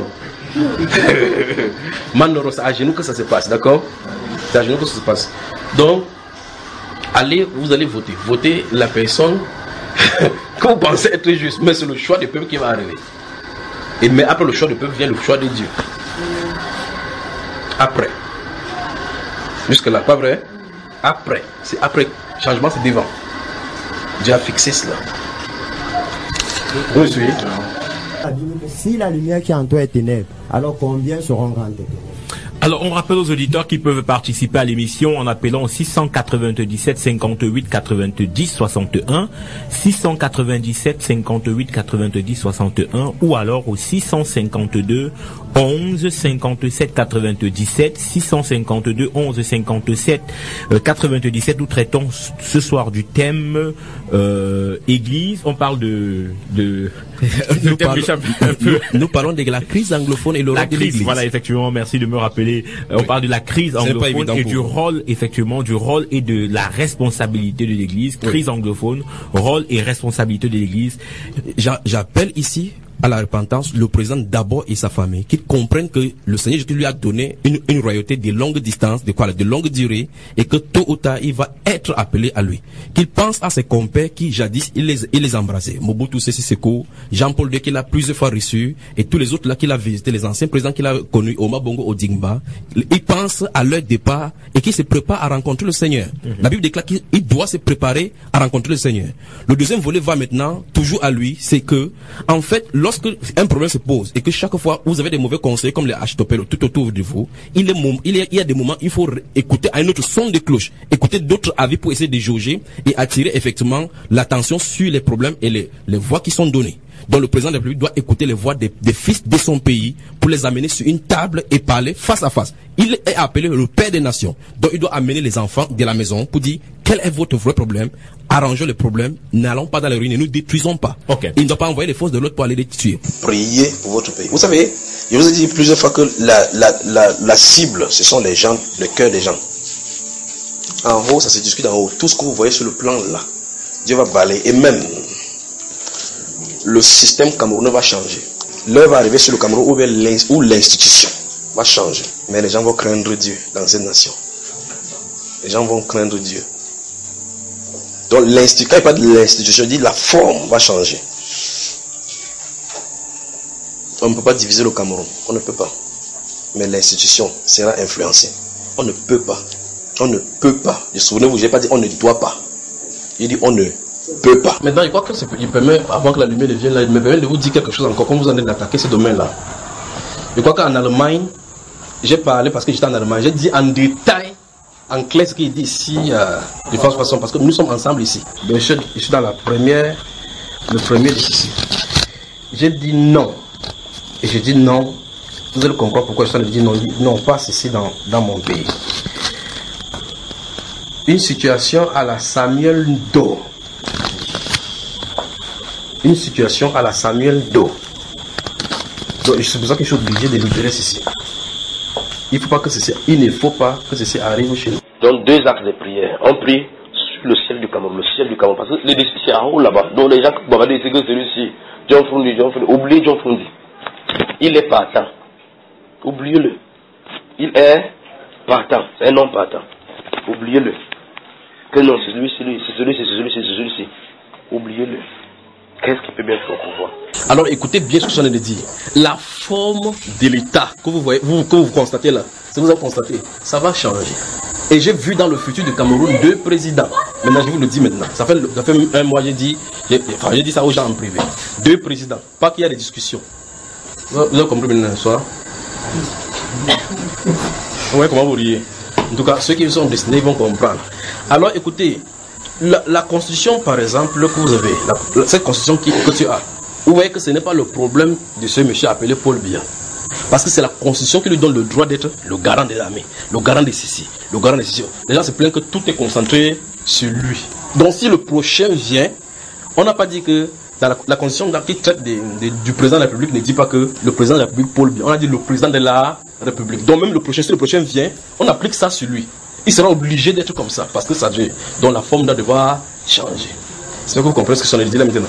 Manoron, c'est à genoux que ça se passe, d'accord? C'est à genoux que ça se passe. Donc, vous allez voter. Votez la personne que vous pensez être juste. Mais c'est le choix du peuple qui va arriver. Mais après le choix du peuple vient le choix de Dieu. Après. Jusque-là, pas vrai? Après. C'est après. Changement, c'est devant. Dieu a fixé cela. Oui. Si la lumière qui est en toi est ténèbre, alors combien seront grandes? Alors, on rappelle aux auditeurs qui peuvent participer à l'émission en appelant au 697 58 90 61, 697 58 90 61, ou alors au 652 11 57 97, 652 11 57 97. Nous traitons ce soir du thème Église. On parle nous parlons de la crise anglophone et le rôle de l'Église. Voilà, effectivement, merci de me rappeler. On parle de la crise anglophone et du rôle, effectivement, du rôle et de la responsabilité de l'Église. Crise anglophone, rôle et responsabilité de l'Église. J'appelle ici à la repentance le président d'abord et sa famille, qu'ils comprennent que le Seigneur Jésus lui a donné une royauté de longue distance, de longue durée, et que tôt ou tard il va être appelé à lui. Qu'il pense à ses compères qui jadis il les embrassait. Mobutu Sese Seko, Jean-Paul II qu'il a plusieurs fois reçu, et tous les autres là qu'il a visités, les anciens présidents qu'il a connus, Omar Bongo Odingba. Il pense à leur départ et qu'il se prépare à rencontrer le Seigneur. La Bible déclare qu'il doit se préparer à rencontrer le Seigneur. Le deuxième volet va maintenant toujours à lui, c'est que en fait lorsque un problème se pose et que chaque fois vous avez des mauvais conseils comme les Achitopel tout autour de vous, il y a des moments il faut écouter à un autre son de cloche, écouter d'autres avis pour essayer de jauger et attirer effectivement l'attention sur les problèmes et les voies qui sont données. Donc le président de la République doit écouter les voix des fils de son pays pour les amener sur une table et parler face à face. Il est appelé le père des nations. Donc il doit amener les enfants de la maison pour dire quel est votre vrai problème, arrangeons le problème, n'allons pas dans les ruines, ne nous détruisons pas. Il ne doit pas envoyer les forces de l'autre pour aller les tuer. Priez pour votre pays. Vous savez, je vous ai dit plusieurs fois que la cible, ce sont les gens, le cœur des gens. En haut, ça se discute en haut. Tout ce que vous voyez sur le plan là, Dieu va balayer. Et même, le système camerounais va changer. L'heure va arriver sur le Cameroun où l'institution va changer. Mais les gens vont craindre Dieu dans cette nation. Les gens vont craindre Dieu. Donc, quand il parle de l'institution, il dit la forme va changer. On ne peut pas diviser le Cameroun. On ne peut pas. Mais l'institution sera influencée. On ne peut pas. On ne peut pas. Souvenez-vous, je n'ai pas dit on ne doit pas. J'ai dit on ne peut pas. Maintenant, je crois que il permet, avant que la lumière ne vienne là, il me permet de vous dire quelque chose encore, comme vous en êtes d'attaquer ce domaine-là. Je crois qu'en Allemagne, j'ai parlé parce que j'étais en Allemagne, j'ai dit en détail, en clair, ce qu'il dit ici, de façon, parce que nous sommes ensemble ici. Donc, je suis dans le premier de ceci. J'ai dit non. Et je dis non. Vous allez comprendre pourquoi je suis en train de dire non. Non, pas ceci dans mon pays. Une situation à la Samuel Doe. Une situation à la Samuel Doe. Donc, c'est pour ça que je suis obligé de libérer ceci. Il ne faut pas que ceci arrive chez nous. Donc, 2 actes de prière. On prie sur le ciel du Cameroun. Le ciel du Cameroun. Parce que c'est en haut là-bas. Donc, les gens qui vont dire que celui-ci, John Fundi. Oubliez John Fundi. Il est partant. Oubliez-le. Il est partant. C'est un homme partant. Oubliez-le. Que non, c'est celui-ci. Oubliez-le. Qu'est-ce qui peut bien faire au pouvoir? Alors écoutez bien ce que je viens de dire. La forme de l'État que vous voyez, que vous constatez là, si vous avez constaté, ça va changer. Et j'ai vu dans le futur du Cameroun 2 présidents. Maintenant, je vous le dis maintenant. Ça fait un mois, j'ai dit ça aux gens en privé. 2 présidents. Pas qu'il y a des discussions. Vous avez compris maintenant ce soir? Ouais, comment vous riez? En tout cas, ceux qui sont destinés vont comprendre. Alors écoutez, la constitution par exemple que vous avez, cette constitution que tu as, vous voyez que ce n'est pas le problème de ce monsieur appelé Paul Biya. Parce que c'est la constitution qui lui donne le droit d'être le garant de l'armée, le garant de ceci, le garant de ceci. Les gens se plaignent que tout est concentré sur lui. Donc si le prochain vient, on n'a pas dit que dans la constitution qui traite du président de la République ne dit pas que le président de la République Paul Biya. On a dit le président de la République. Donc même si le prochain vient, on applique ça sur lui. Il sera obligé d'être comme ça parce que ça devient. Donc la forme doit devoir changer. C'est que vous comprenez ce que je suis en train de dire là maintenant.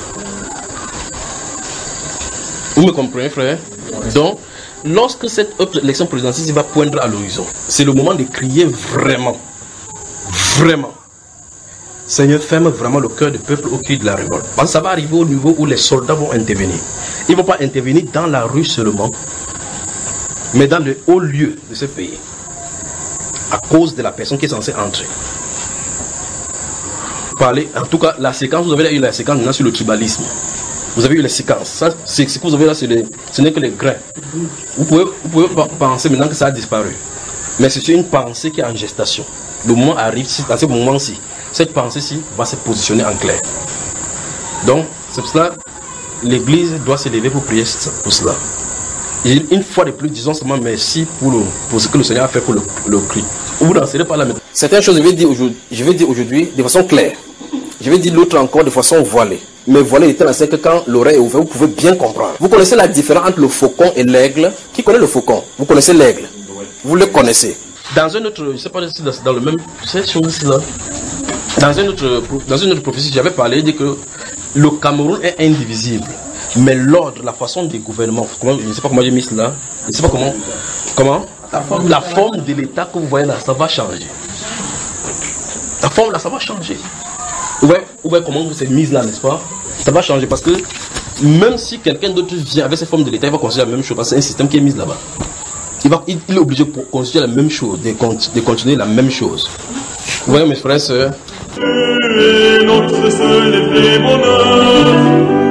Vous me comprenez, frère? Donc, lorsque cette élection présidentielle va poindre à l'horizon, c'est le moment de crier vraiment. Seigneur, ferme vraiment le cœur du peuple au cri de la révolte. Parce que ça va arriver au niveau où les soldats vont intervenir. Ils ne vont pas intervenir dans la rue seulement, mais dans le haut lieu de ce pays. À cause de la personne qui est censée entrer. Parler, en tout cas, la séquence, vous avez eu la séquence maintenant sur le tribalisme. Vous avez eu les séquences. Ça, ce que vous avez là, ce n'est que les grains. Vous pouvez penser maintenant que ça a disparu. Mais c'est une pensée qui est en gestation. Le moment arrive, à ce moment-ci, cette pensée-ci va se positionner en clair. Donc, c'est pour cela l'Église doit se lever pour prier pour cela. Et une fois de plus, disons seulement merci pour ce que le Seigneur a fait pour le cri. Vous n'en serez pas là maintenant. Certaines choses, je vais dire aujourd'hui de façon claire. Je vais dire l'autre encore de façon voilée. Mais voilée était la seule que quand l'oreille est ouverte, vous pouvez bien comprendre. Vous connaissez la différence entre le faucon et l'aigle. Qui connaît le faucon? Vous connaissez l'aigle? Vous le connaissez? Dans un autre, je ne sais pas si dans le même, cette chose-là, dans une autre prophétie, j'avais parlé, dit que le Cameroun est indivisible. Mais l'ordre, la façon des gouvernements, je ne sais pas comment j'ai mis cela, je ne sais pas comment, la forme de l'État que vous voyez là, ça va changer. La forme là, ça va changer. Vous voyez comment c'est mis là, n'est-ce pas? Ça va changer parce que même si quelqu'un d'autre vient avec cette forme de l'État, il va considérer la même chose parce que c'est un système qui est mis là-bas. Il est obligé de considérer la même chose, de continuer la même chose. Vous voyez mes frères et sœurs? Et notre seul et bonheur.